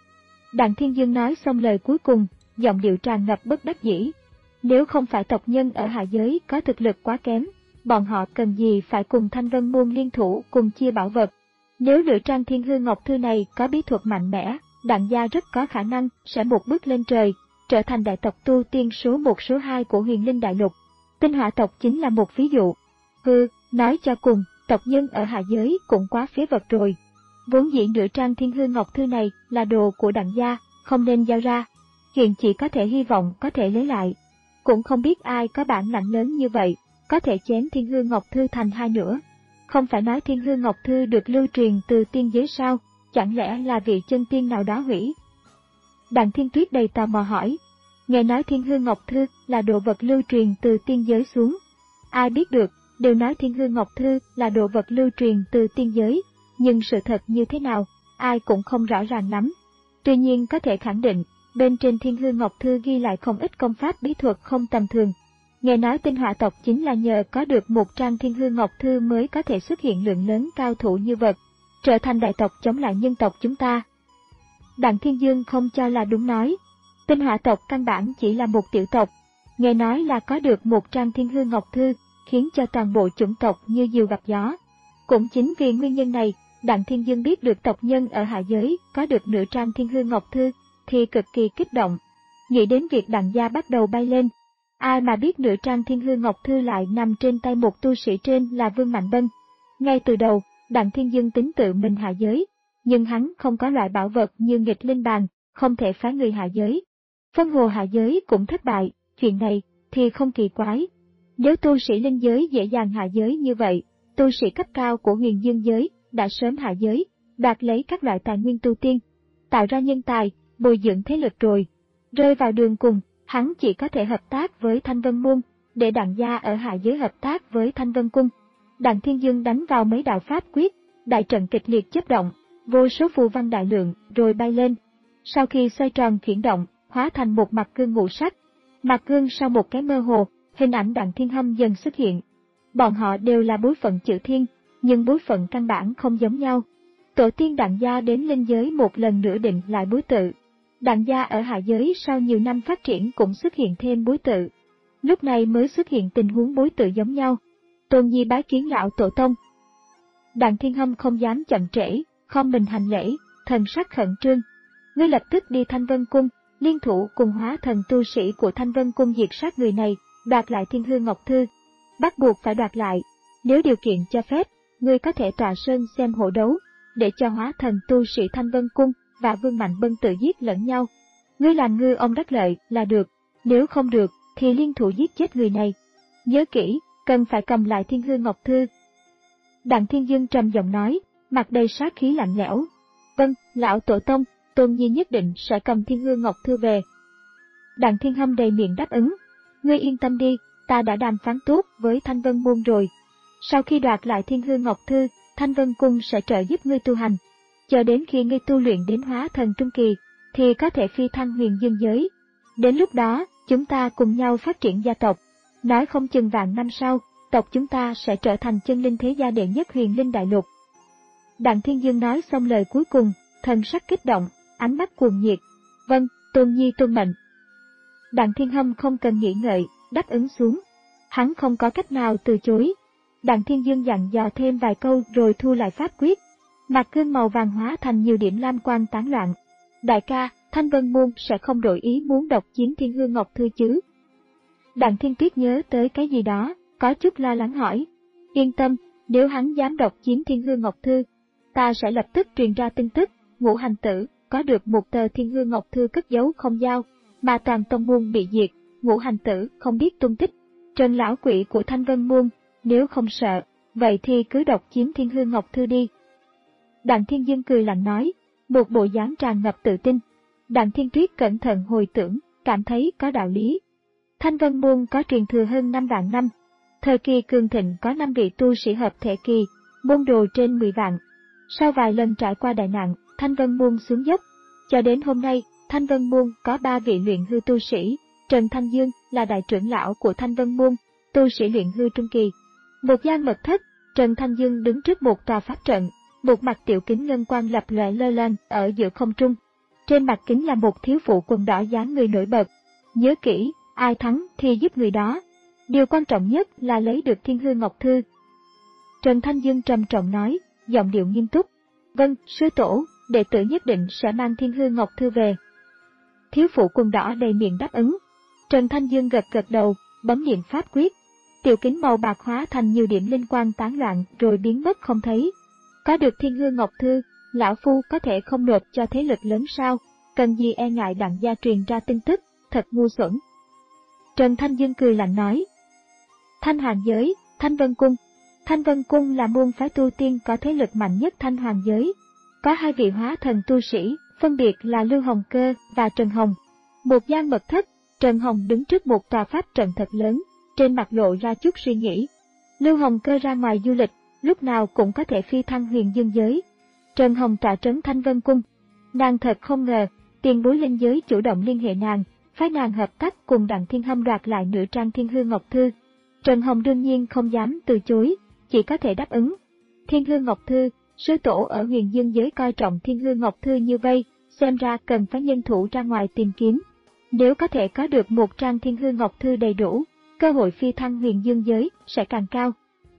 Đặng Thiên Dương nói xong lời cuối cùng, giọng điệu tràn ngập bất đắc dĩ. Nếu không phải tộc nhân ở hạ giới có thực lực quá kém, bọn họ cần gì phải cùng Thanh Vân Môn liên thủ cùng chia bảo vật. Nếu nửa trang Thiên Hư Ngọc Thư này có bí thuật mạnh mẽ, Đặng gia rất có khả năng sẽ một bước lên trời, trở thành đại tộc tu tiên số một số hai của Huyền Linh Đại Lục. Tinh Hỏa tộc chính là một ví dụ. Hừ, nói cho cùng, tộc nhân ở hạ giới cũng quá phế vật rồi. Vốn dĩ nửa trang Thiên Hư Ngọc Thư này là đồ của Đặng gia, không nên giao ra. Hiện chỉ có thể hy vọng có thể lấy lại. Cũng không biết ai có bản lãnh lớn như vậy, có thể chém Thiên Hư Ngọc Thư thành hai nửa. Không phải nói Thiên Hư Ngọc Thư được lưu truyền từ tiên giới sao, chẳng lẽ là vị chân tiên nào đó hủy? Đặng Thiên Tuyết đầy tò mò hỏi. Nghe nói Thiên Hư Ngọc Thư là đồ vật lưu truyền từ tiên giới xuống. Ai biết được, đều nói Thiên Hư Ngọc Thư là đồ vật lưu truyền từ tiên giới, nhưng sự thật như thế nào, ai cũng không rõ ràng lắm. Tuy nhiên có thể khẳng định, bên trên Thiên Hư Ngọc Thư ghi lại không ít công pháp bí thuật không tầm thường. Nghe nói Tinh Hỏa tộc chính là nhờ có được một trang Thiên Hư Ngọc Thư mới có thể xuất hiện lượng lớn cao thủ như vật, trở thành đại tộc chống lại nhân tộc chúng ta. Đặng Thiên Dương không cho là đúng nói. Tinh Hỏa tộc căn bản chỉ là một tiểu tộc, nghe nói là có được một trang Thiên Hư Ngọc Thư, khiến cho toàn bộ chủng tộc như diều gặp gió. Cũng chính vì nguyên nhân này, Đặng Thiên Dương biết được tộc nhân ở hạ giới có được nửa trang Thiên Hư Ngọc Thư, thì cực kỳ kích động. Nghĩ đến việc Đặng gia bắt đầu bay lên. Ai mà biết nửa trang Thiên Hư Ngọc Thư lại nằm trên tay một tu sĩ trên là Vương Mạnh Bân. Ngay từ đầu, Đặng Thiên Dương tính tự mình hạ giới, nhưng hắn không có loại bảo vật như nghịch linh bàn, không thể phái người hạ giới. Phân hồ hạ giới cũng thất bại, chuyện này thì không kỳ quái. Nếu tu sĩ linh giới dễ dàng hạ giới như vậy, tu sĩ cấp cao của Huyền Dương giới đã sớm hạ giới, đoạt lấy các loại tài nguyên tu tiên, tạo ra nhân tài, bồi dưỡng thế lực rồi. Rơi vào đường cùng, hắn chỉ có thể hợp tác với Thanh Vân Môn, để Đặng gia ở hạ giới hợp tác với Thanh Vân Cung. Đặng Thiên Dương đánh vào mấy đạo pháp quyết, đại trận kịch liệt chớp động, vô số phù văn đại lượng rồi bay lên. Sau khi xoay tròn chuyển động, hóa thành một mặt gương ngũ sắc. Mặt gương sau một cái mơ hồ, hình ảnh Đặng Thiên Hâm dần xuất hiện. Bọn họ đều là bối phận chữ thiên, nhưng bối phận căn bản không giống nhau. Tổ tiên Đặng gia đến linh giới một lần nữa định lại bối tự. Đặng gia ở hạ giới sau nhiều năm phát triển cũng xuất hiện thêm bối tự. Lúc này mới xuất hiện tình huống bối tự giống nhau. Tôn Nhi bái kiến lão tổ tông. Đặng Thiên Hâm không dám chậm trễ, khom mình hành lễ, thần sắc khẩn trương. Ngươi lập tức đi Thanh Vân Cung, liên thủ cùng hóa thần tu sĩ của Thanh Vân Cung diệt sát người này, đoạt lại Thiên Hư Ngọc Thư. Bắt buộc phải đoạt lại. Nếu điều kiện cho phép, ngươi có thể tọa sơn xem hộ đấu, để cho hóa thần tu sĩ Thanh Vân Cung và Vương Mạnh Bân tự giết lẫn nhau. Ngươi làm ngư ông đắc lợi là được, nếu không được thì liên thủ giết chết người này. Nhớ kỹ, cần phải cầm lại Thiên Hư Ngọc Thư. Đặng Thiên Dương trầm giọng nói, mặt đầy sát khí lạnh lẽo. Vâng, lão tổ tông, Tôn Nhi nhất định sẽ cầm Thiên Hương Ngọc Thư về. Đặng Thiên Hâm đầy miệng đáp ứng. Ngươi yên tâm đi, ta đã đàm phán tốt với Thanh Vân Môn rồi. Sau khi đoạt lại Thiên Hương Ngọc Thư, Thanh Vân Cung sẽ trợ giúp ngươi tu hành. Chờ đến khi ngươi tu luyện đến hóa thần trung kỳ, thì có thể phi thăng huyền dương giới. Đến lúc đó, chúng ta cùng nhau phát triển gia tộc. Nói không chừng vạn năm sau, tộc chúng ta sẽ trở thành chân linh thế gia đệ nhất huyền linh đại lục. Đặng Thiên Dương nói xong lời cuối cùng, thần sắc kích động, ánh mắt cuồng nhiệt. Vâng, Tôn Nhi tuân mệnh. Đặng Thiên Hâm không cần nghĩ ngợi, đáp ứng xuống. Hắn không có cách nào từ chối. Đặng Thiên Dương dặn dò thêm vài câu rồi thu lại pháp quyết. Mặt gương màu vàng hóa thành nhiều điểm lam quang tán loạn. Đại ca, Thanh Vân Môn sẽ không đổi ý muốn độc chiếm Thiên Hương Ngọc Thư chứ? Đặng Thiên Tuyết nhớ tới cái gì đó, có chút lo lắng hỏi. Yên tâm, nếu hắn dám độc chiếm Thiên Hương Ngọc Thư, ta sẽ lập tức truyền ra tin tức, Ngũ Hành Tử có được một tờ Thiên Hương Ngọc Thư cất giấu không giao, mà toàn tông môn bị diệt, Ngũ Hành Tử không biết tung tích. Trần lão quỷ của Thanh Vân Môn, nếu không sợ, vậy thì cứ độc chiếm Thiên Hương Ngọc Thư đi. Đặng Thiên Dương cười lạnh nói, một bộ dáng tràn ngập tự tin. Đặng Thiên Tuyết cẩn thận hồi tưởng, cảm thấy có đạo lý. Thanh Vân Môn có truyền thừa hơn năm vạn năm. Thời kỳ cường thịnh có năm vị tu sĩ hợp thể kỳ, môn đồ trên mười vạn. Sau vài lần trải qua đại nạn, Thanh Vân Môn xuống dốc. Cho đến hôm nay, Thanh Vân Môn có ba vị luyện hư tu sĩ. Trần Thanh Dương là đại trưởng lão của Thanh Vân Môn, tu sĩ luyện hư trung kỳ. Một gian mật thất, Trần Thanh Dương đứng trước một tòa pháp trận, một mặt tiểu kính ngân quang lập lòe lơ lanh ở giữa không trung. Trên mặt kính là một thiếu phụ quần đỏ dáng người nổi bật. Nhớ kỹ, ai thắng thì giúp người đó. Điều quan trọng nhất là lấy được Thiên Hương Ngọc Thư. Trần Thanh Dương trầm trọng nói, giọng điệu nghiêm túc. Vâng, sư tổ, đệ tử nhất định sẽ mang Thiên Hương Ngọc Thư về. Thiếu phụ quần đỏ đầy miệng đáp ứng. Trần Thanh Dương gật gật đầu, bấm niệm pháp quyết. Tiểu kính màu bạc hóa thành nhiều điểm linh quang tán loạn rồi biến mất không thấy. Có được Thiên Hương Ngọc Thư, lão phu có thể không nộp cho thế lực lớn sao, cần gì e ngại Đặng gia truyền ra tin tức, thật ngu xuẩn. Trần Thanh Dương cười lạnh nói. Thanh Hoàng giới, Thanh Vân Cung. Thanh Vân Cung là môn phái tu tiên có thế lực mạnh nhất Thanh Hoàng giới. Có hai vị hóa thần tu sĩ, phân biệt là Lưu Hồng Cơ và Trần Hồng. Một gian mật thất, Trần Hồng đứng trước một tòa pháp trận thật lớn, trên mặt lộ ra chút suy nghĩ. Lưu Hồng Cơ ra ngoài du lịch, lúc nào cũng có thể phi thăng huyền dương giới. Trần Hồng tọa trấn Thanh Vân Cung. Nàng thật không ngờ, tiền bối linh giới chủ động liên hệ nàng, phái nàng hợp tác cùng Đặng Thiên Hâm đoạt lại nửa trang Thiên Hương Ngọc Thư. Trần Hồng đương nhiên không dám từ chối, chỉ có thể đáp ứng. Thiên Hương Ngọc Thư, sư tổ ở huyền dương giới coi trọng Thiên Hương Ngọc Thư như vây, xem ra cần phải nhân thủ ra ngoài tìm kiếm. Nếu có thể có được một trang Thiên Hương Ngọc Thư đầy đủ, cơ hội phi thăng huyền dương giới sẽ càng cao.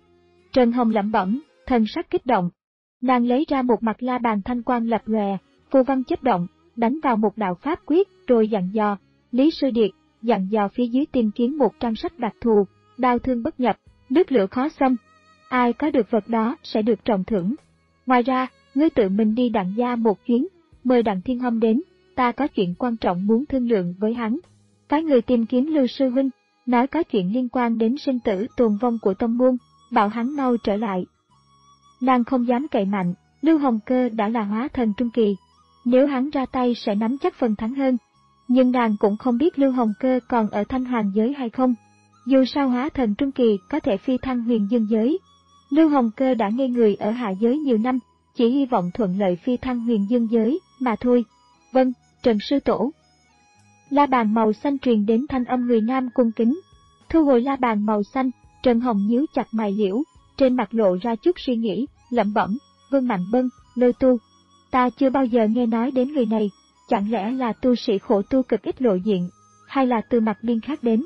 Trần Hồng lẩm bẩm, thần sắc kích động. Nàng lấy ra một mặt la bàn thanh quang lập lòe, phù văn chớp động, đánh vào một đạo pháp quyết, rồi dặn dò, Lý Sư Điệt, dặn dò phía dưới tìm kiếm một trang sách đặc thù, đao thương bất nhập, nước lửa khó xâm. Ai có được vật đó sẽ được trọng thưởng. Ngoài ra, ngươi tự mình đi Đặng gia một chuyến, mời Đặng Thiên Hâm đến, ta có chuyện quan trọng muốn thương lượng với hắn. Phái người tìm kiếm Lưu Sư Huynh, nói có chuyện liên quan đến sinh tử tồn vong của tông môn, bảo hắn mau trở lại. Nàng không dám cậy mạnh, Lưu Hồng Cơ đã là hóa thần trung kỳ, nếu hắn ra tay sẽ nắm chắc phần thắng hơn. Nhưng nàng cũng không biết Lưu Hồng Cơ còn ở Thanh Hoàng giới hay không. Dù sao hóa thần trung kỳ có thể phi thăng huyền dương giới. Lưu Hồng Cơ đã ngây người ở hạ giới nhiều năm, chỉ hy vọng thuận lợi phi thăng huyền dương giới, mà thôi. Vâng, Trần Sư Tổ. La bàn màu xanh truyền đến thanh âm người nam cung kính. Thu hồi la bàn màu xanh, Trần Hồng nhíu chặt mày liễu, trên mặt lộ ra chút suy nghĩ, lẩm bẩm, Vương Mạnh Bân, Lôi Tu. Ta chưa bao giờ nghe nói đến người này, chẳng lẽ là tu sĩ khổ tu cực ít lộ diện, hay là từ mặt biên khác đến.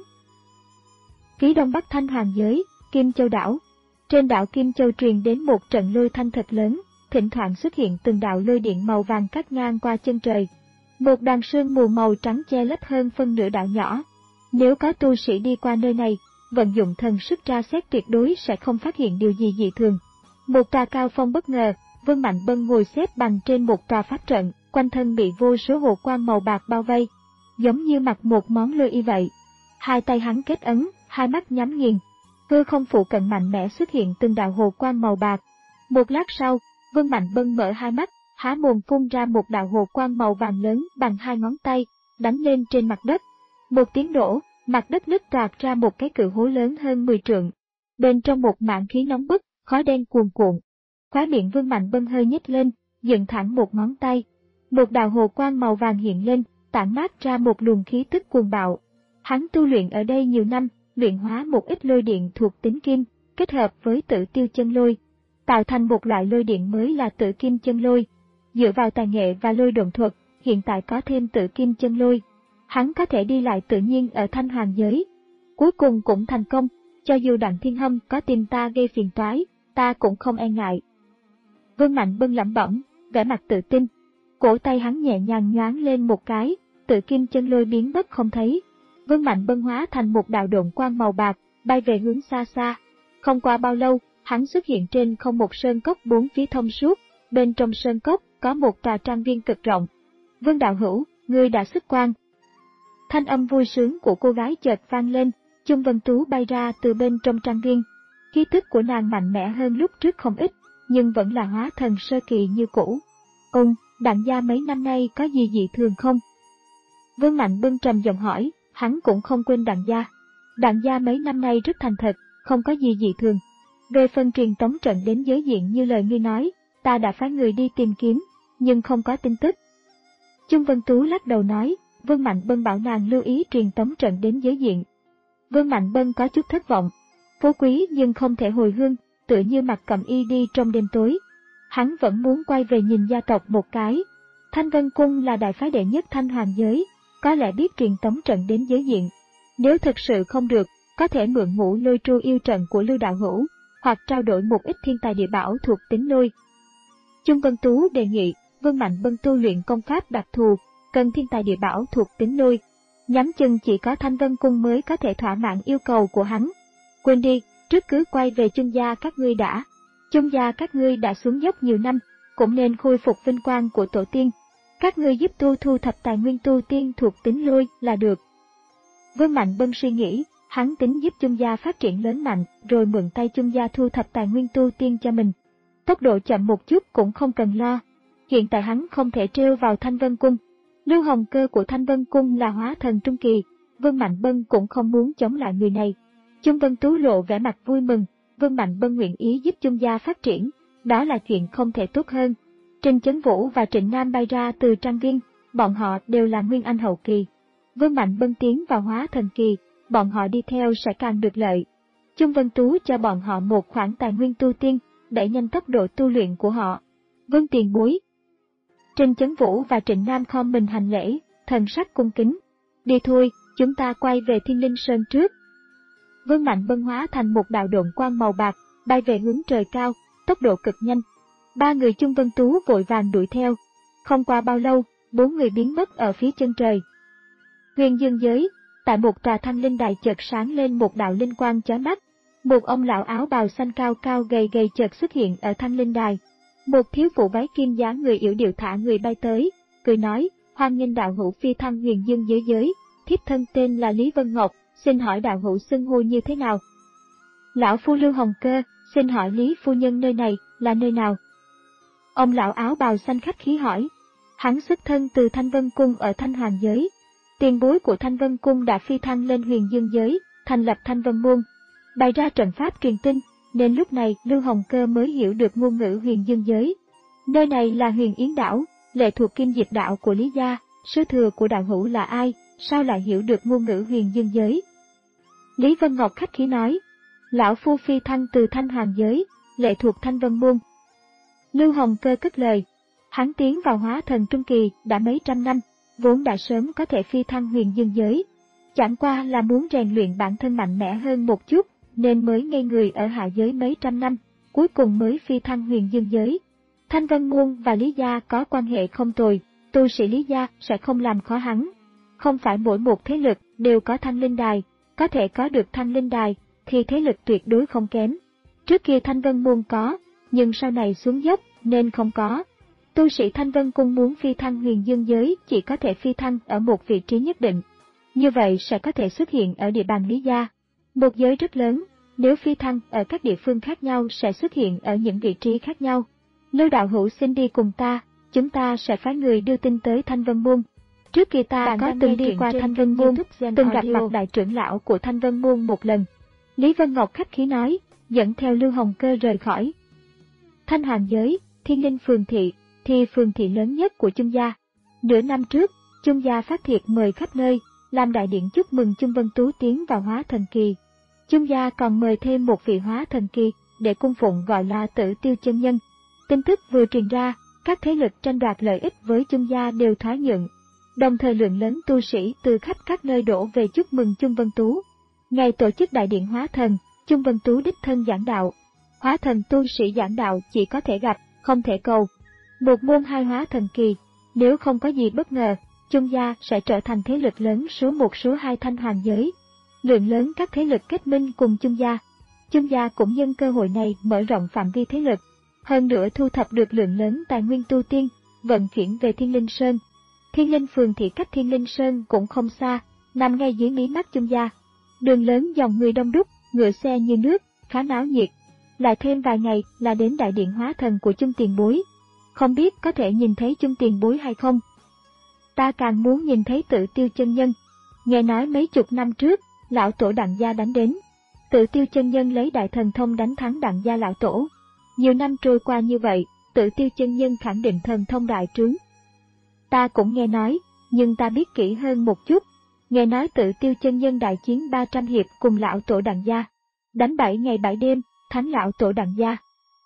Phía đông bắc Thanh Hoàng giới, Kim Châu đảo. Trên đảo Kim Châu truyền đến một trận lôi thanh thật lớn, thỉnh thoảng xuất hiện từng đạo lôi điện màu vàng cắt ngang qua chân trời. Một đoàn sương mù màu trắng che lấp hơn phân nửa đảo nhỏ. Nếu có tu sĩ đi qua nơi này, vận dụng thần sức tra xét tuyệt đối sẽ không phát hiện điều gì dị thường. Một tòa cao phong bất ngờ, Vương Mạnh Bân ngồi xếp bằng trên một tòa pháp trận, quanh thân bị vô số hồ quang màu bạc bao vây, giống như mặc một món lơ y vậy. Hai tay hắn kết ấn, hai mắt nhắm nghiền, hư không phụ cận mạnh mẽ xuất hiện từng đạo hồ quang màu bạc. Một lát sau, Vương Mạnh Bân mở hai mắt, há mồm phun ra một đạo hồ quang màu vàng lớn bằng hai ngón tay, đánh lên trên mặt đất. Một tiếng nổ, mặt đất nứt toạc ra một cái cự hố lớn hơn mười trượng. Bên trong một mảng khí nóng bức, khói đen cuồn cuộn. Khóe miệng Vương Mạnh Bân hơi nhếch lên, dựng thẳng một ngón tay. Một đạo hồ quang màu vàng hiện lên, tản mát ra một luồng khí tức cuồng bạo. Hắn tu luyện ở đây nhiều năm, luyện hóa một ít lôi điện thuộc tính kim, kết hợp với Tử Tiêu chân lôi, tạo thành một loại lôi điện mới là Tử Kim chân lôi. Dựa vào tài nghệ và lôi độn thuật, hiện tại có thêm Tử Kim chân lôi, hắn có thể đi lại tự nhiên ở Thanh Hoàng giới. Cuối cùng cũng thành công, cho dù Đặng Thiên Hâm có tìm ta gây phiền toái, ta cũng không e ngại. Vương Mạnh Bân lẩm bẩm, vẻ mặt tự tin. Cổ tay hắn nhẹ nhàng nhoáng lên một cái, Tử Kim chân lôi biến mất không thấy. Vương Mạnh Bân hóa thành một đạo độn quang màu bạc, bay về hướng xa xa. Không qua bao lâu, hắn xuất hiện trên không một sơn cốc bốn phía thông suốt, bên trong sơn cốc có một tòa trang viên cực rộng. Vương đạo hữu, ngươi đã xuất quan. Thanh âm vui sướng của cô gái chợt vang lên, Chung Vân Tú bay ra từ bên trong trang viên. Khí tức của nàng mạnh mẽ hơn lúc trước không ít, nhưng vẫn là hóa thần sơ kỳ như cũ. Ông, Đặng gia mấy năm nay có gì dị thường không? Vương Mạnh Bân trầm giọng hỏi, hắn cũng không quên Đặng gia. Đặng gia mấy năm nay rất thành thật, không có gì dị thường. Về phần truyền tống trận đến giới diện như lời ngươi nói, ta đã phái người đi tìm kiếm, nhưng không có tin tức. Chung Vân Tú lắc đầu nói, Vương Mạnh Bân bảo nàng lưu ý truyền tống trận đến giới diện. Vương Mạnh Bân có chút thất vọng. Phú quý nhưng không thể hồi hương, tựa như mặt cầm y đi trong đêm tối. Hắn vẫn muốn quay về nhìn gia tộc một cái. Thanh Vân Cung là đại phái đệ nhất Thanh Hoàng giới, có lẽ biết truyền tống trận đến giới diện. Nếu thực sự không được, có thể mượn Ngũ Lôi Tru yêu trận của Lưu đạo hữu, hoặc trao đổi một ít thiên tài địa bảo thuộc tính lôi. Chung Vân Tú đề nghị, Vương Mạnh Bân tu luyện công pháp đặc thù, cần thiên tài địa bảo thuộc tính lôi. Nhắm chừng chỉ có Thanh Vân Cung mới có thể thỏa mãn yêu cầu của hắn. Quên đi, trước cứ quay về Chung gia các ngươi đã. Chung gia các ngươi đã xuống dốc nhiều năm, cũng nên khôi phục vinh quang của tổ tiên. Các ngươi giúp tu thu thập tài nguyên tu tiên thuộc tính lôi là được. Vương Mạnh Bân suy nghĩ, hắn tính giúp Chung gia phát triển lớn mạnh, rồi mượn tay Chung gia thu thập tài nguyên tu tiên cho mình. Tốc độ chậm một chút cũng không cần lo. Hiện tại hắn không thể trêu vào Thanh Vân Cung. Lưu Hồng Cơ của Thanh Vân Cung là hóa thần trung kỳ, Vương Mạnh Bân cũng không muốn chống lại người này. Chung Vân Tú lộ vẻ mặt vui mừng, Vương Mạnh Bân nguyện ý giúp Chung gia phát triển, đó là chuyện không thể tốt hơn. Trình Chấn Vũ và Trịnh Nam bay ra từ trang viên, bọn họ đều là nguyên anh hậu kỳ. Vương Mạnh Bân tiến vào hóa thần kỳ, bọn họ đi theo sẽ càng được lợi. Chung Vân Tú cho bọn họ một khoản tài nguyên tu tiên, đẩy nhanh tốc độ tu luyện của họ. Vương tiền bối. Trình Chấn Vũ và Trịnh Nam khom mình hành lễ, thần sắc cung kính. Đi thôi, chúng ta quay về Thiên Linh Sơn trước. Vương Mạnh Bân hóa thành một đạo độn quang màu bạc, bay về hướng trời cao, tốc độ cực nhanh. Ba người Chung Vân Tú vội vàng đuổi theo. Không qua bao lâu, bốn người biến mất ở phía chân trời. Huyền Dương giới, tại một tòa thanh linh đài chợt sáng lên một đạo linh quang chói mắt. Một ông lão áo bào xanh cao cao gầy gầy chợt xuất hiện ở thanh linh đài. Một thiếu phụ váy kim dáng người yểu điệu thả người bay tới, cười nói, hoan nghênh đạo hữu phi thăng Huyền Dương giới giới, thiếp thân tên là Lý Vân Ngọc, xin hỏi đạo hữu xưng hô như thế nào? Lão phu Lưu Hồng Cơ, xin hỏi Lý phu nhân nơi này là nơi nào? Ông lão áo bào xanh khách khí hỏi. Hắn xuất thân từ Thanh Vân Cung ở Thanh Hoàng giới. Tiền bối của Thanh Vân Cung đã phi thăng lên Huyền Dương giới, thành lập Thanh Vân Môn, bày ra trận pháp truyền tin, nên lúc này Lưu Hồng Cơ mới hiểu được ngôn ngữ Huyền Dương giới. Nơi này là Huyền Yến đảo, lệ thuộc Kim Diệp đạo của Lý gia, sư thừa của đạo hữu là ai, sao lại hiểu được ngôn ngữ Huyền Dương giới? Lý Vân Ngọc khách khí nói, lão phu phi thăng từ Thanh Hoàng giới, lệ thuộc Thanh Vân Môn. Lưu Hồng Cơ cất lời, hắn tiến vào hóa thần trung kỳ đã mấy trăm năm, vốn đã sớm có thể phi thăng Huyền Dương giới, chẳng qua là muốn rèn luyện bản thân mạnh mẽ hơn một chút, nên mới ngây người ở hạ giới mấy trăm năm, cuối cùng mới phi thăng Huyền Dương giới. Thanh Vân Môn và Lý gia có quan hệ không tồi, tu sĩ Lý gia sẽ không làm khó hắn. Không phải mỗi một thế lực đều có thanh linh đài, có thể có được thanh linh đài thì thế lực tuyệt đối không kém. Trước kia Thanh Vân Môn có, nhưng sau này xuống dốc nên không có. Tu sĩ Thanh Vân Cung muốn phi thăng Huyền Dương giới chỉ có thể phi thăng ở một vị trí nhất định. Như vậy sẽ có thể xuất hiện ở địa bàn Lý gia. Một giới rất lớn, nếu phi thăng ở các địa phương khác nhau sẽ xuất hiện ở những vị trí khác nhau. Lưu đạo hữu xin đi cùng ta, chúng ta sẽ phái người đưa tin tới Thanh Vân Môn. Trước kia ta Bạn có từng đi qua Thanh Vân Môn, từng gặp mặt đại trưởng lão của Thanh Vân Môn một lần. Lý Vân Ngọc khách khí nói, dẫn theo Lưu Hồng Cơ rời khỏi. Thanh Hoàng giới, Thiên Linh phường thị, thì phường thị lớn nhất của Chung gia. Nửa năm trước, Chung gia phát thiệp mời khắp nơi, làm đại điện chúc mừng Chung Vân Tú tiến vào hóa thần kỳ. Chung gia còn mời thêm một vị hóa thần kỳ để cung phụng gọi là Tử Tiêu chân nhân. Tin tức vừa truyền ra, các thế lực tranh đoạt lợi ích với Chung gia đều thoái nhượng. Đồng thời lượng lớn tu sĩ từ khắp các nơi đổ về chúc mừng Chung Vân Tú. Ngày tổ chức đại điện hóa thần, Chung Vân Tú đích thân giảng đạo. Hóa thần tu sĩ giảng đạo chỉ có thể gặp, không thể cầu. Một môn hai hóa thần kỳ, nếu không có gì bất ngờ, Chung gia sẽ trở thành thế lực lớn số một số hai Thanh Hoàng giới. Lượng lớn các thế lực kết minh cùng Chung gia. Chung gia cũng nhân cơ hội này mở rộng phạm vi thế lực. Hơn nữa thu thập được lượng lớn tài nguyên tu tiên, vận chuyển về Thiên Linh Sơn. Thiên Linh phường thị cách Thiên Linh Sơn cũng không xa, nằm ngay dưới mí mắt Chung gia. Đường lớn dòng người đông đúc, ngựa xe như nước, khá náo nhiệt. Lại thêm vài ngày là đến đại điện hóa thần của Chung tiền bối. Không biết có thể nhìn thấy Chung tiền bối hay không? Ta càng muốn nhìn thấy Tử Tiêu chân nhân. Nghe nói mấy chục năm trước, lão tổ Đặng gia đánh đến. Tử Tiêu chân nhân lấy đại thần thông đánh thắng Đặng gia lão tổ. Nhiều năm trôi qua như vậy, Tử Tiêu chân nhân khẳng định thần thông đại trướng. Ta cũng nghe nói, nhưng ta biết kỹ hơn một chút. Nghe nói Tử Tiêu chân nhân đại chiến ba trăm hiệp cùng lão tổ Đặng gia. Đánh bảy ngày bảy đêm, thắng lão tổ Đặng gia.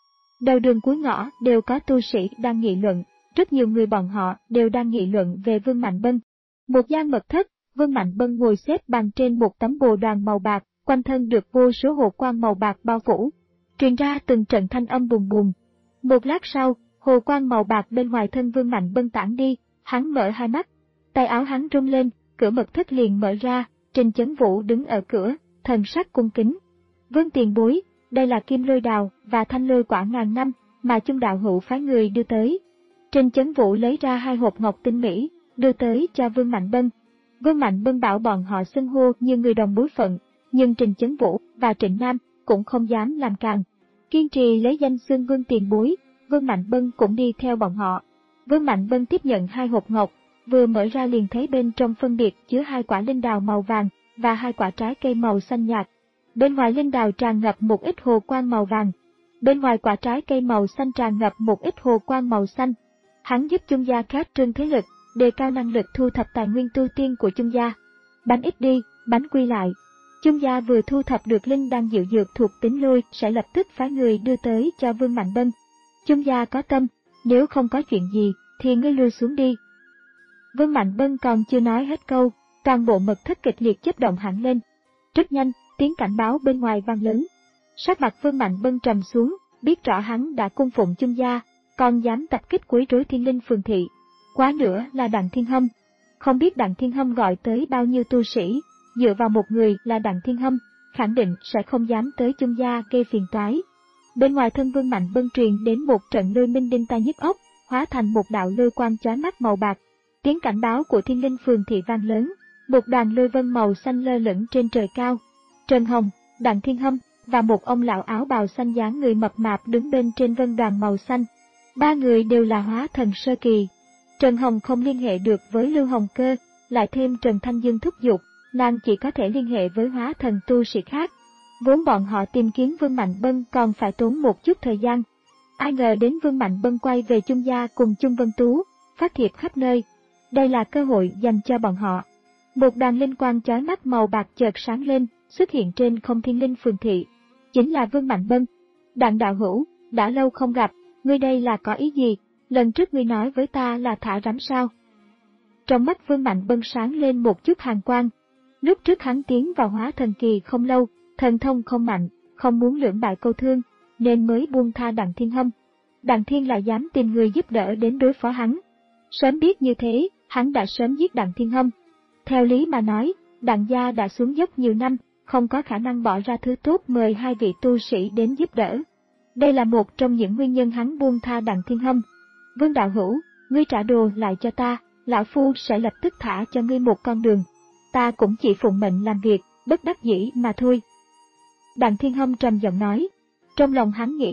Đầu đường cuối ngõ đều có tu sĩ đang nghị luận, rất nhiều người bọn họ đều đang nghị luận về Vương Mạnh Bân. Một gian mật thất, Vương Mạnh Bân ngồi xếp bằng trên một tấm bồ đoàn màu bạc, quanh thân được vô số hồ quang màu bạc bao phủ. Truyền ra từng trận thanh âm bùng bùng. Một lát sau, hồ quang màu bạc bên ngoài thân Vương Mạnh Bân tản đi, hắn mở hai mắt, tay áo hắn rung lên, cửa mật thất liền mở ra, Trình Chấn Vũ đứng ở cửa, thần sắc cung kính. Vương tiền bối, đây là kim lôi đào và thanh lôi quả ngàn năm mà Chung đạo hữu phái người đưa tới. Trình Chấn Vũ lấy ra hai hộp ngọc tinh mỹ, đưa tới cho Vương Mạnh Bân. Vương Mạnh Bân bảo bọn họ xưng hô như người đồng bối phận, nhưng Trình Chấn Vũ và Trịnh Nam cũng không dám làm càn. Kiên trì lấy danh xưng Vương tiền bối, Vương Mạnh Bân cũng đi theo bọn họ. Vương Mạnh Bân tiếp nhận hai hộp ngọc, vừa mở ra liền thấy bên trong phân biệt chứa hai quả linh đào màu vàng và hai quả trái cây màu xanh nhạt. Bên ngoài linh đào tràn ngập một ít hồ quang màu vàng, bên ngoài quả trái cây màu xanh tràn ngập một ít hồ quang màu xanh. Hắn giúp Chung gia khát trương thế lực, đề cao năng lực thu thập tài nguyên tu tiên của Chung gia. Bánh ít đi, bánh quy lại. Chung gia vừa thu thập được linh đan diệu dược thuộc tính lôi sẽ lập tức phái người đưa tới cho Vương Mạnh Bân. Chung gia có tâm, nếu không có chuyện gì, thì ngươi lui xuống đi. Vương Mạnh Bân còn chưa nói hết câu, toàn bộ mật thất kịch liệt chớp động hẳn lên. Rất nhanh, tiếng cảnh báo bên ngoài vang lớn. Sắc mặt Vương Mạnh Bân trầm xuống, biết rõ hắn đã cung phụng Chung gia, còn dám tập kích quấy rối Thiên Linh phường thị. Quá nữa là Đặng Thiên Hâm. Không biết Đặng Thiên Hâm gọi tới bao nhiêu tu sĩ, dựa vào một người là Đặng Thiên Hâm, khẳng định sẽ không dám tới Chung gia gây phiền toái. Bên ngoài thân Vương Mạnh Bân truyền đến một trận lôi minh đinh tai nhức óc, hóa thành một đạo lôi quang chói mắt màu bạc. Tiếng cảnh báo của Thiên Linh phường thị vang lớn, một đoàn lôi vân màu xanh lơ lửng trên trời cao. Trần Hồng, Đặng Thiên Hâm và một ông lão áo bào xanh dáng người mập mạp đứng bên trên vân đoàn màu xanh. Ba người đều là hóa thần sơ kỳ. Trần Hồng không liên hệ được với Lưu Hồng Cơ, lại thêm Trần Thanh Dương thúc giục, nàng chỉ có thể liên hệ với hóa thần tu sĩ khác. Vốn bọn họ tìm kiếm Vương Mạnh Bân còn phải tốn một chút thời gian. Ai ngờ đến Vương Mạnh Bân quay về Chung gia cùng Chung Vân Tú, phát thiệp khắp nơi. Đây là cơ hội dành cho bọn họ. Một đoàn linh quang chói mắt màu bạc chợt sáng lên, xuất hiện trên không Thiên Linh phường thị. Chính là Vương Mạnh Bân. Đặng đạo hữu, đã lâu không gặp, ngươi đây là có ý gì? Lần trước ngươi nói với ta là thả rắm sao? Trong mắt Vương Mạnh Bân sáng lên một chút hàn quang. Lúc trước hắn tiến vào hóa thần kỳ không lâu, thần thông không mạnh, không muốn lưỡng bại câu thương, nên mới buông tha Đặng Thiên Hâm. Đặng Thiên lại dám tìm người giúp đỡ đến đối phó hắn. Sớm biết như thế, hắn đã sớm giết Đặng Thiên Hâm. Theo lý mà nói, Đặng gia đã xuống dốc nhiều năm, không có khả năng bỏ ra thứ tốt mời hai vị tu sĩ đến giúp đỡ. Đây là một trong những nguyên nhân hắn buông tha Đặng Thiên Hâm. Vương đạo hữu, ngươi trả đồ lại cho ta, lão phu sẽ lập tức thả cho ngươi một con đường. Ta cũng chỉ phụng mệnh làm việc, bất đắc dĩ mà thôi. Đặng Thiên Hâm trầm giọng nói. Trong lòng hắn nghĩ,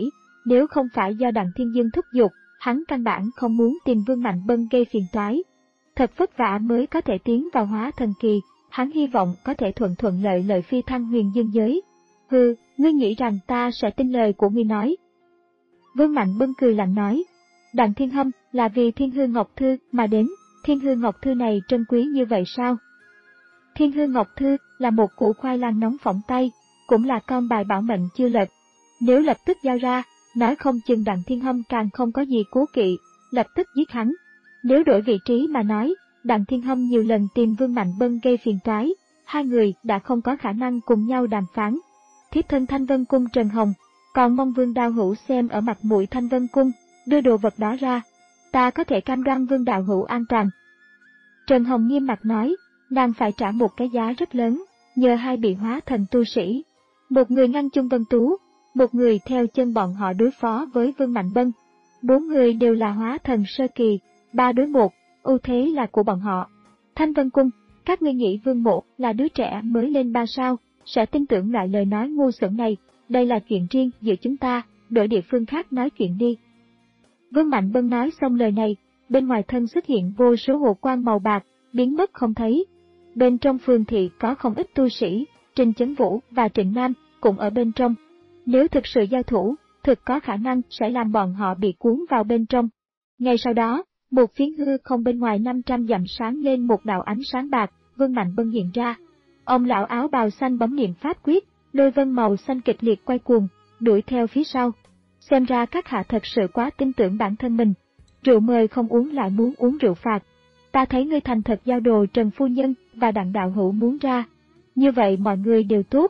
Nếu không phải do Đặng Thiên Dương thúc giục, hắn căn bản không muốn tìm Vương Mạnh Bân gây phiền toái. Thật vất vả mới có thể tiến vào hóa thần kỳ, hắn hy vọng có thể thuận thuận lợi lợi phi thăng huyền dương giới. Hừ, ngươi nghĩ rằng ta sẽ tin lời của ngươi nói. Vương Mạnh Bân cười lạnh nói, Đặng Thiên Hâm là vì Thiên Hư Ngọc Thư mà đến, Thiên Hư Ngọc Thư này trân quý như vậy sao? Thiên Hư Ngọc Thư là một củ khoai lang nóng phỏng tay, cũng là con bài bảo mệnh chưa lật. Nếu lập tức giao ra, nói không chừng Đặng Thiên Hâm càng không có gì cố kỵ, lập tức giết hắn. Nếu đổi vị trí mà nói, Đặng Thiên Hâm nhiều lần tìm Vương Mạnh Bân gây phiền toái, hai người đã không có khả năng cùng nhau đàm phán. Thiếp thân Thanh Vân Cung Trần Hồng, còn mong Vương Đạo Hữu xem ở mặt mũi Thanh Vân Cung, đưa đồ vật đó ra. Ta có thể cam đoan Vương Đạo Hữu an toàn. Trần Hồng nghiêm mặt nói, nàng phải trả một cái giá rất lớn, nhờ hai bị hóa thần tu sĩ. Một người ngăn chung Vân Tú, một người theo chân bọn họ đối phó với Vương Mạnh Bân. Bốn người đều là hóa thần sơ kỳ, ba đối một, ưu thế là của bọn họ. Thanh Vân Cung, các ngươi nghĩ Vương Mộ là đứa trẻ mới lên ba sao, sẽ tin tưởng lại lời nói ngu xuẩn này, đây là chuyện riêng giữa chúng ta, đổi địa phương khác nói chuyện đi. Vương Mạnh Bân nói xong lời này, bên ngoài thân xuất hiện vô số hồ quang màu bạc, biến mất không thấy. Bên trong phường thị có không ít tu sĩ, Trình Chấn Vũ và Trịnh Nam cũng ở bên trong. Nếu thực sự giao thủ, thực có khả năng sẽ làm bọn họ bị cuốn vào bên trong. Ngay sau đó, một phiến hư không bên ngoài năm trăm dặm sáng lên một đạo ánh sáng bạc, Vương Mạnh Bân hiện ra. Ông lão áo bào xanh bấm niệm pháp quyết, lôi vân màu xanh kịch liệt quay cuồng, đuổi theo phía sau. Xem ra các hạ thật sự quá tin tưởng bản thân mình. Rượu mời không uống lại muốn uống rượu phạt. Ta thấy ngươi thành thật giao đồ Trần Phu Nhân và Đặng Đạo Hữu muốn ra. Như vậy mọi người đều tốt.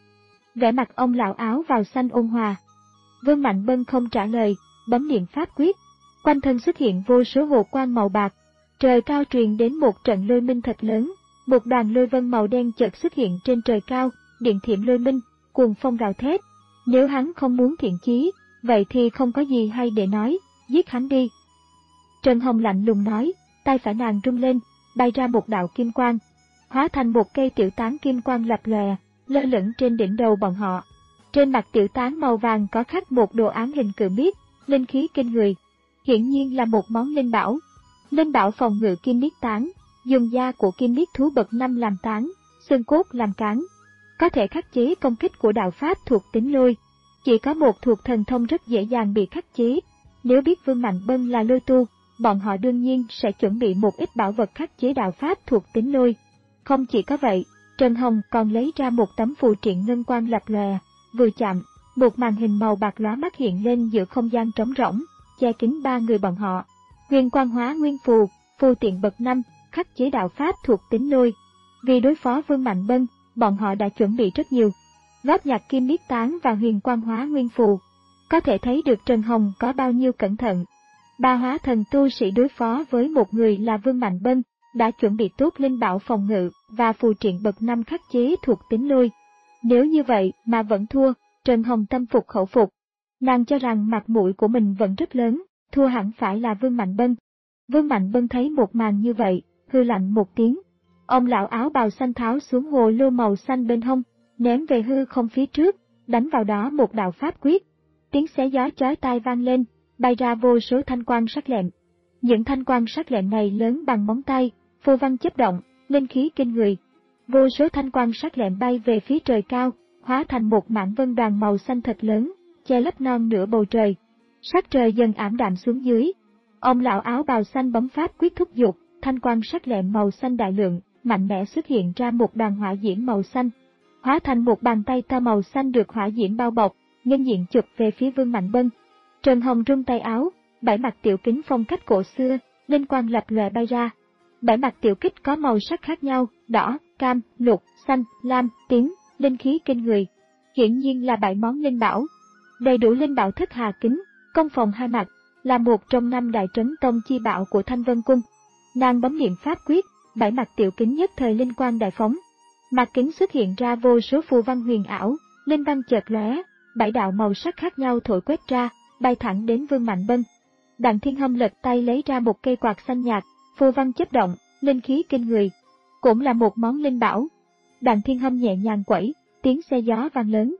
Vẻ mặt ông lão áo vào xanh ôn hòa. Vương Mạnh Bân không trả lời, bấm niệm pháp quyết. Quanh thân xuất hiện vô số hồ quang màu bạc. Trời cao truyền đến một trận lôi minh thật lớn. Một đoàn lôi vân màu đen chợt xuất hiện trên trời cao, điện thiểm lôi minh, cuồng phong gào thét. Nếu hắn không muốn thiện chí, vậy thì không có gì hay để nói, giết hắn đi. Trần Hồng lạnh lùng nói, tay phải nàng rung lên, bay ra một đạo kim quang, hóa thành một cây tiểu tán kim quang lập lòe, lơ lửng trên đỉnh đầu bọn họ. Trên mặt tiểu tán màu vàng có khắc một đồ án hình cự miết, linh khí kinh người, hiển nhiên là một món linh bảo. Linh bảo phòng ngự kim miết tán, dùng da của kim miết thú bậc năm làm tán, xương cốt làm cán, có thể khắc chế công kích của đạo pháp thuộc tính lôi. Chỉ có một thuộc thần thông rất dễ dàng bị khắc chế. Nếu biết Vương Mạnh Bân là lôi tu, bọn họ đương nhiên sẽ chuẩn bị một ít bảo vật khắc chế đạo pháp thuộc tính lôi. Không chỉ có vậy, Trần Hồng còn lấy ra một tấm phù triện ngân quang lập lòe, vừa chạm, một màn hình màu bạc lóa mắt hiện lên giữa không gian trống rỗng, che kín ba người bọn họ. Huyền Quang Hóa Nguyên Phù, phù tiện bậc năm, khắc chế đạo pháp thuộc tính lôi. Vì đối phó Vương Mạnh Bân, bọn họ đã chuẩn bị rất nhiều. Góp nhặt kim miết tán và huyền quang hóa nguyên phù. Có thể thấy được Trần Hồng có bao nhiêu cẩn thận. Ba hóa thần tu sĩ đối phó với một người là Vương Mạnh Bân, đã chuẩn bị tốt linh bảo phòng ngự và phù triện bậc năm khắc chế thuộc tính lôi. Nếu như vậy mà vẫn thua, Trần Hồng tâm phục khẩu phục. Nàng cho rằng mặt mũi của mình vẫn rất lớn, thua hẳn phải là Vương Mạnh Bân. Vương Mạnh Bân thấy một màn như vậy, hư lạnh một tiếng. Ông lão áo bào xanh tháo xuống hồ lô màu xanh bên hông, ném về hư không phía trước, đánh vào đó một đạo pháp quyết. Tiếng xé gió chói tai vang lên, bay ra vô số thanh quang sắc lẹm. Những thanh quang sắc lẹm này lớn bằng móng tay, phù văn chớp động, linh khí kinh người. Vô số thanh quang sắc lẹm bay về phía trời cao, hóa thành một mảng vân đoàn màu xanh thật lớn, che lấp non nửa bầu trời. Sắc trời dần ảm đạm xuống dưới. Ông lão áo bào xanh bấm pháp quyết thúc giục, thanh quang sắc lẹm màu xanh đại lượng, mạnh mẽ xuất hiện ra một đoàn hỏa diễm màu xanh, hóa thành một bàn tay to màu xanh được hỏa diễm bao bọc, nghênh diện chụp về phía Vương Mạnh Bân. Trần Hồng rung tay áo, bảy mặt tiểu kính phong cách cổ xưa, linh quang lập lòe bay ra. Bảy mặt tiểu kích có màu sắc khác nhau, đỏ, cam, lục, xanh, lam, tím, linh khí kinh người. Hiển nhiên là bảy món linh bảo. Đầy đủ linh bảo thất hà kính, công phòng hai mặt, là một trong năm đại trấn tông chi bảo của Thanh Vân Cung. Nàng bấm niệm pháp quyết, bảy mặt tiểu kính nhất thời linh quang đại phóng. Mặt kính xuất hiện ra vô số phù văn huyền ảo, linh văn chợt lóe, bảy đạo màu sắc khác nhau thổi quét ra, bay thẳng đến Vương Mạnh Bân. Đặng Thiên Hâm lật tay lấy ra một cây quạt xanh nhạt, phù văn chớp động, linh khí kinh người, cũng là một món linh bảo. Đặng Thiên Hâm nhẹ nhàng quẩy, tiếng xe gió vang lớn.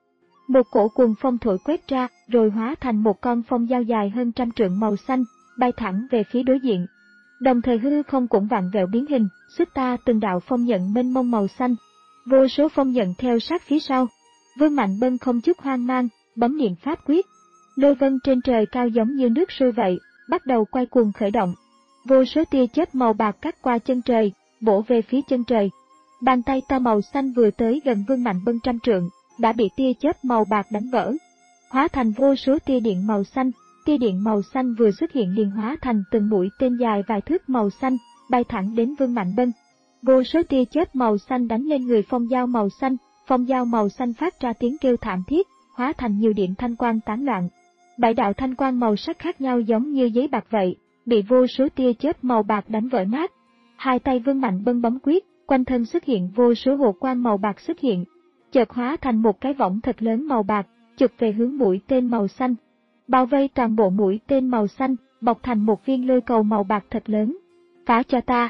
Một cổ cuồng phong thổi quét ra, rồi hóa thành một con phong dao dài hơn trăm trượng màu xanh, bay thẳng về phía đối diện. Đồng thời hư không cũng vặn vẹo biến hình, xuất ta từng đạo phong nhận mênh mông màu xanh. Vô số phong nhận theo sát phía sau. Vương Mạnh Bân không chút hoang mang, bấm niệm pháp quyết. Lôi vân trên trời cao giống như nước sôi vậy, bắt đầu quay cuồng khởi động. Vô số tia chớp màu bạc cắt qua chân trời, bổ về phía chân trời. Bàn tay to màu xanh vừa tới gần Vương Mạnh Bân trăm trượng, đã bị tia chớp màu bạc đánh vỡ, hóa thành vô số tia điện màu xanh. Tia điện màu xanh vừa xuất hiện liền hóa thành từng mũi tên dài vài thước màu xanh, bay thẳng đến Vương Mạnh Bân. Vô số tia chớp màu xanh đánh lên người phong dao màu xanh, phong dao màu xanh phát ra tiếng kêu thảm thiết, hóa thành nhiều điện thanh quang tán loạn. Bảy đạo thanh quang màu sắc khác nhau giống như giấy bạc vậy, bị vô số tia chớp màu bạc đánh vỡ nát. Hai tay Vương Mạnh Bân bấm quyết, quanh thân xuất hiện vô số hồ quang màu bạc xuất hiện, chợt hóa thành một cái võng thật lớn màu bạc, chụp về hướng mũi tên màu xanh. Bao vây toàn bộ mũi tên màu xanh, bọc thành một viên lôi cầu màu bạc thật lớn. Phá cho ta!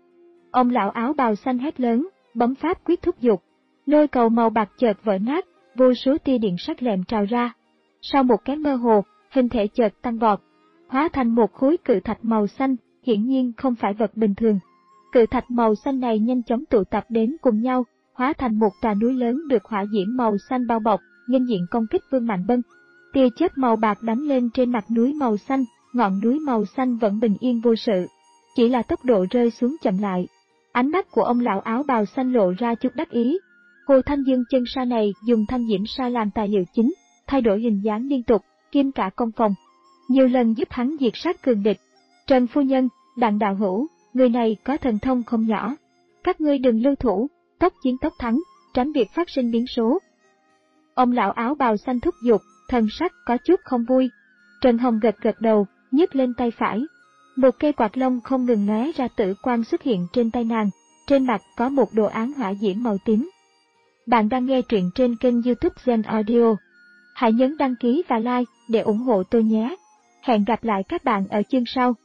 Ông lão áo bào xanh hét lớn, bấm pháp quyết thúc giục. Lôi cầu màu bạc chợt vỡ nát, vô số tia điện sắc lẹm trào ra. Sau một cái mơ hồ, hình thể chợt tăng vọt, hóa thành một khối cự thạch màu xanh, hiển nhiên không phải vật bình thường. Cự thạch màu xanh này nhanh chóng tụ tập đến cùng nhau, hóa thành một tòa núi lớn được hỏa diễm màu xanh bao bọc, nghênh diện công kích Vương Mạnh Bân. Tia chớp màu bạc đánh lên trên mặt núi màu xanh, ngọn núi màu xanh vẫn bình yên vô sự, chỉ là tốc độ rơi xuống chậm lại. Ánh mắt của ông lão áo bào xanh lộ ra chút đắc ý. Hồ Thanh Dương chân sa này dùng thanh diễm sa làm tài liệu chính, thay đổi hình dáng liên tục, kim cả công phòng, nhiều lần giúp hắn diệt sát cường địch. Trần phu nhân, Đặng đạo hữu, người này có thần thông không nhỏ. Các ngươi đừng lưu thủ, tốc chiến tốc thắng, tránh việc phát sinh biến số. Ông lão áo bào xanh thúc giục, thần sắc có chút không vui. Trần Hồng gật gật đầu, nhấc lên tay phải. Một cây quạt lông không ngừng lóe ra tử quang xuất hiện trên tay nàng, trên mặt có một đồ án hỏa diễm màu tím. Bạn đang nghe truyện trên kênh YouTube Gen Audio. Hãy nhấn đăng ký và like để ủng hộ tôi nhé. Hẹn gặp lại các bạn ở chương sau.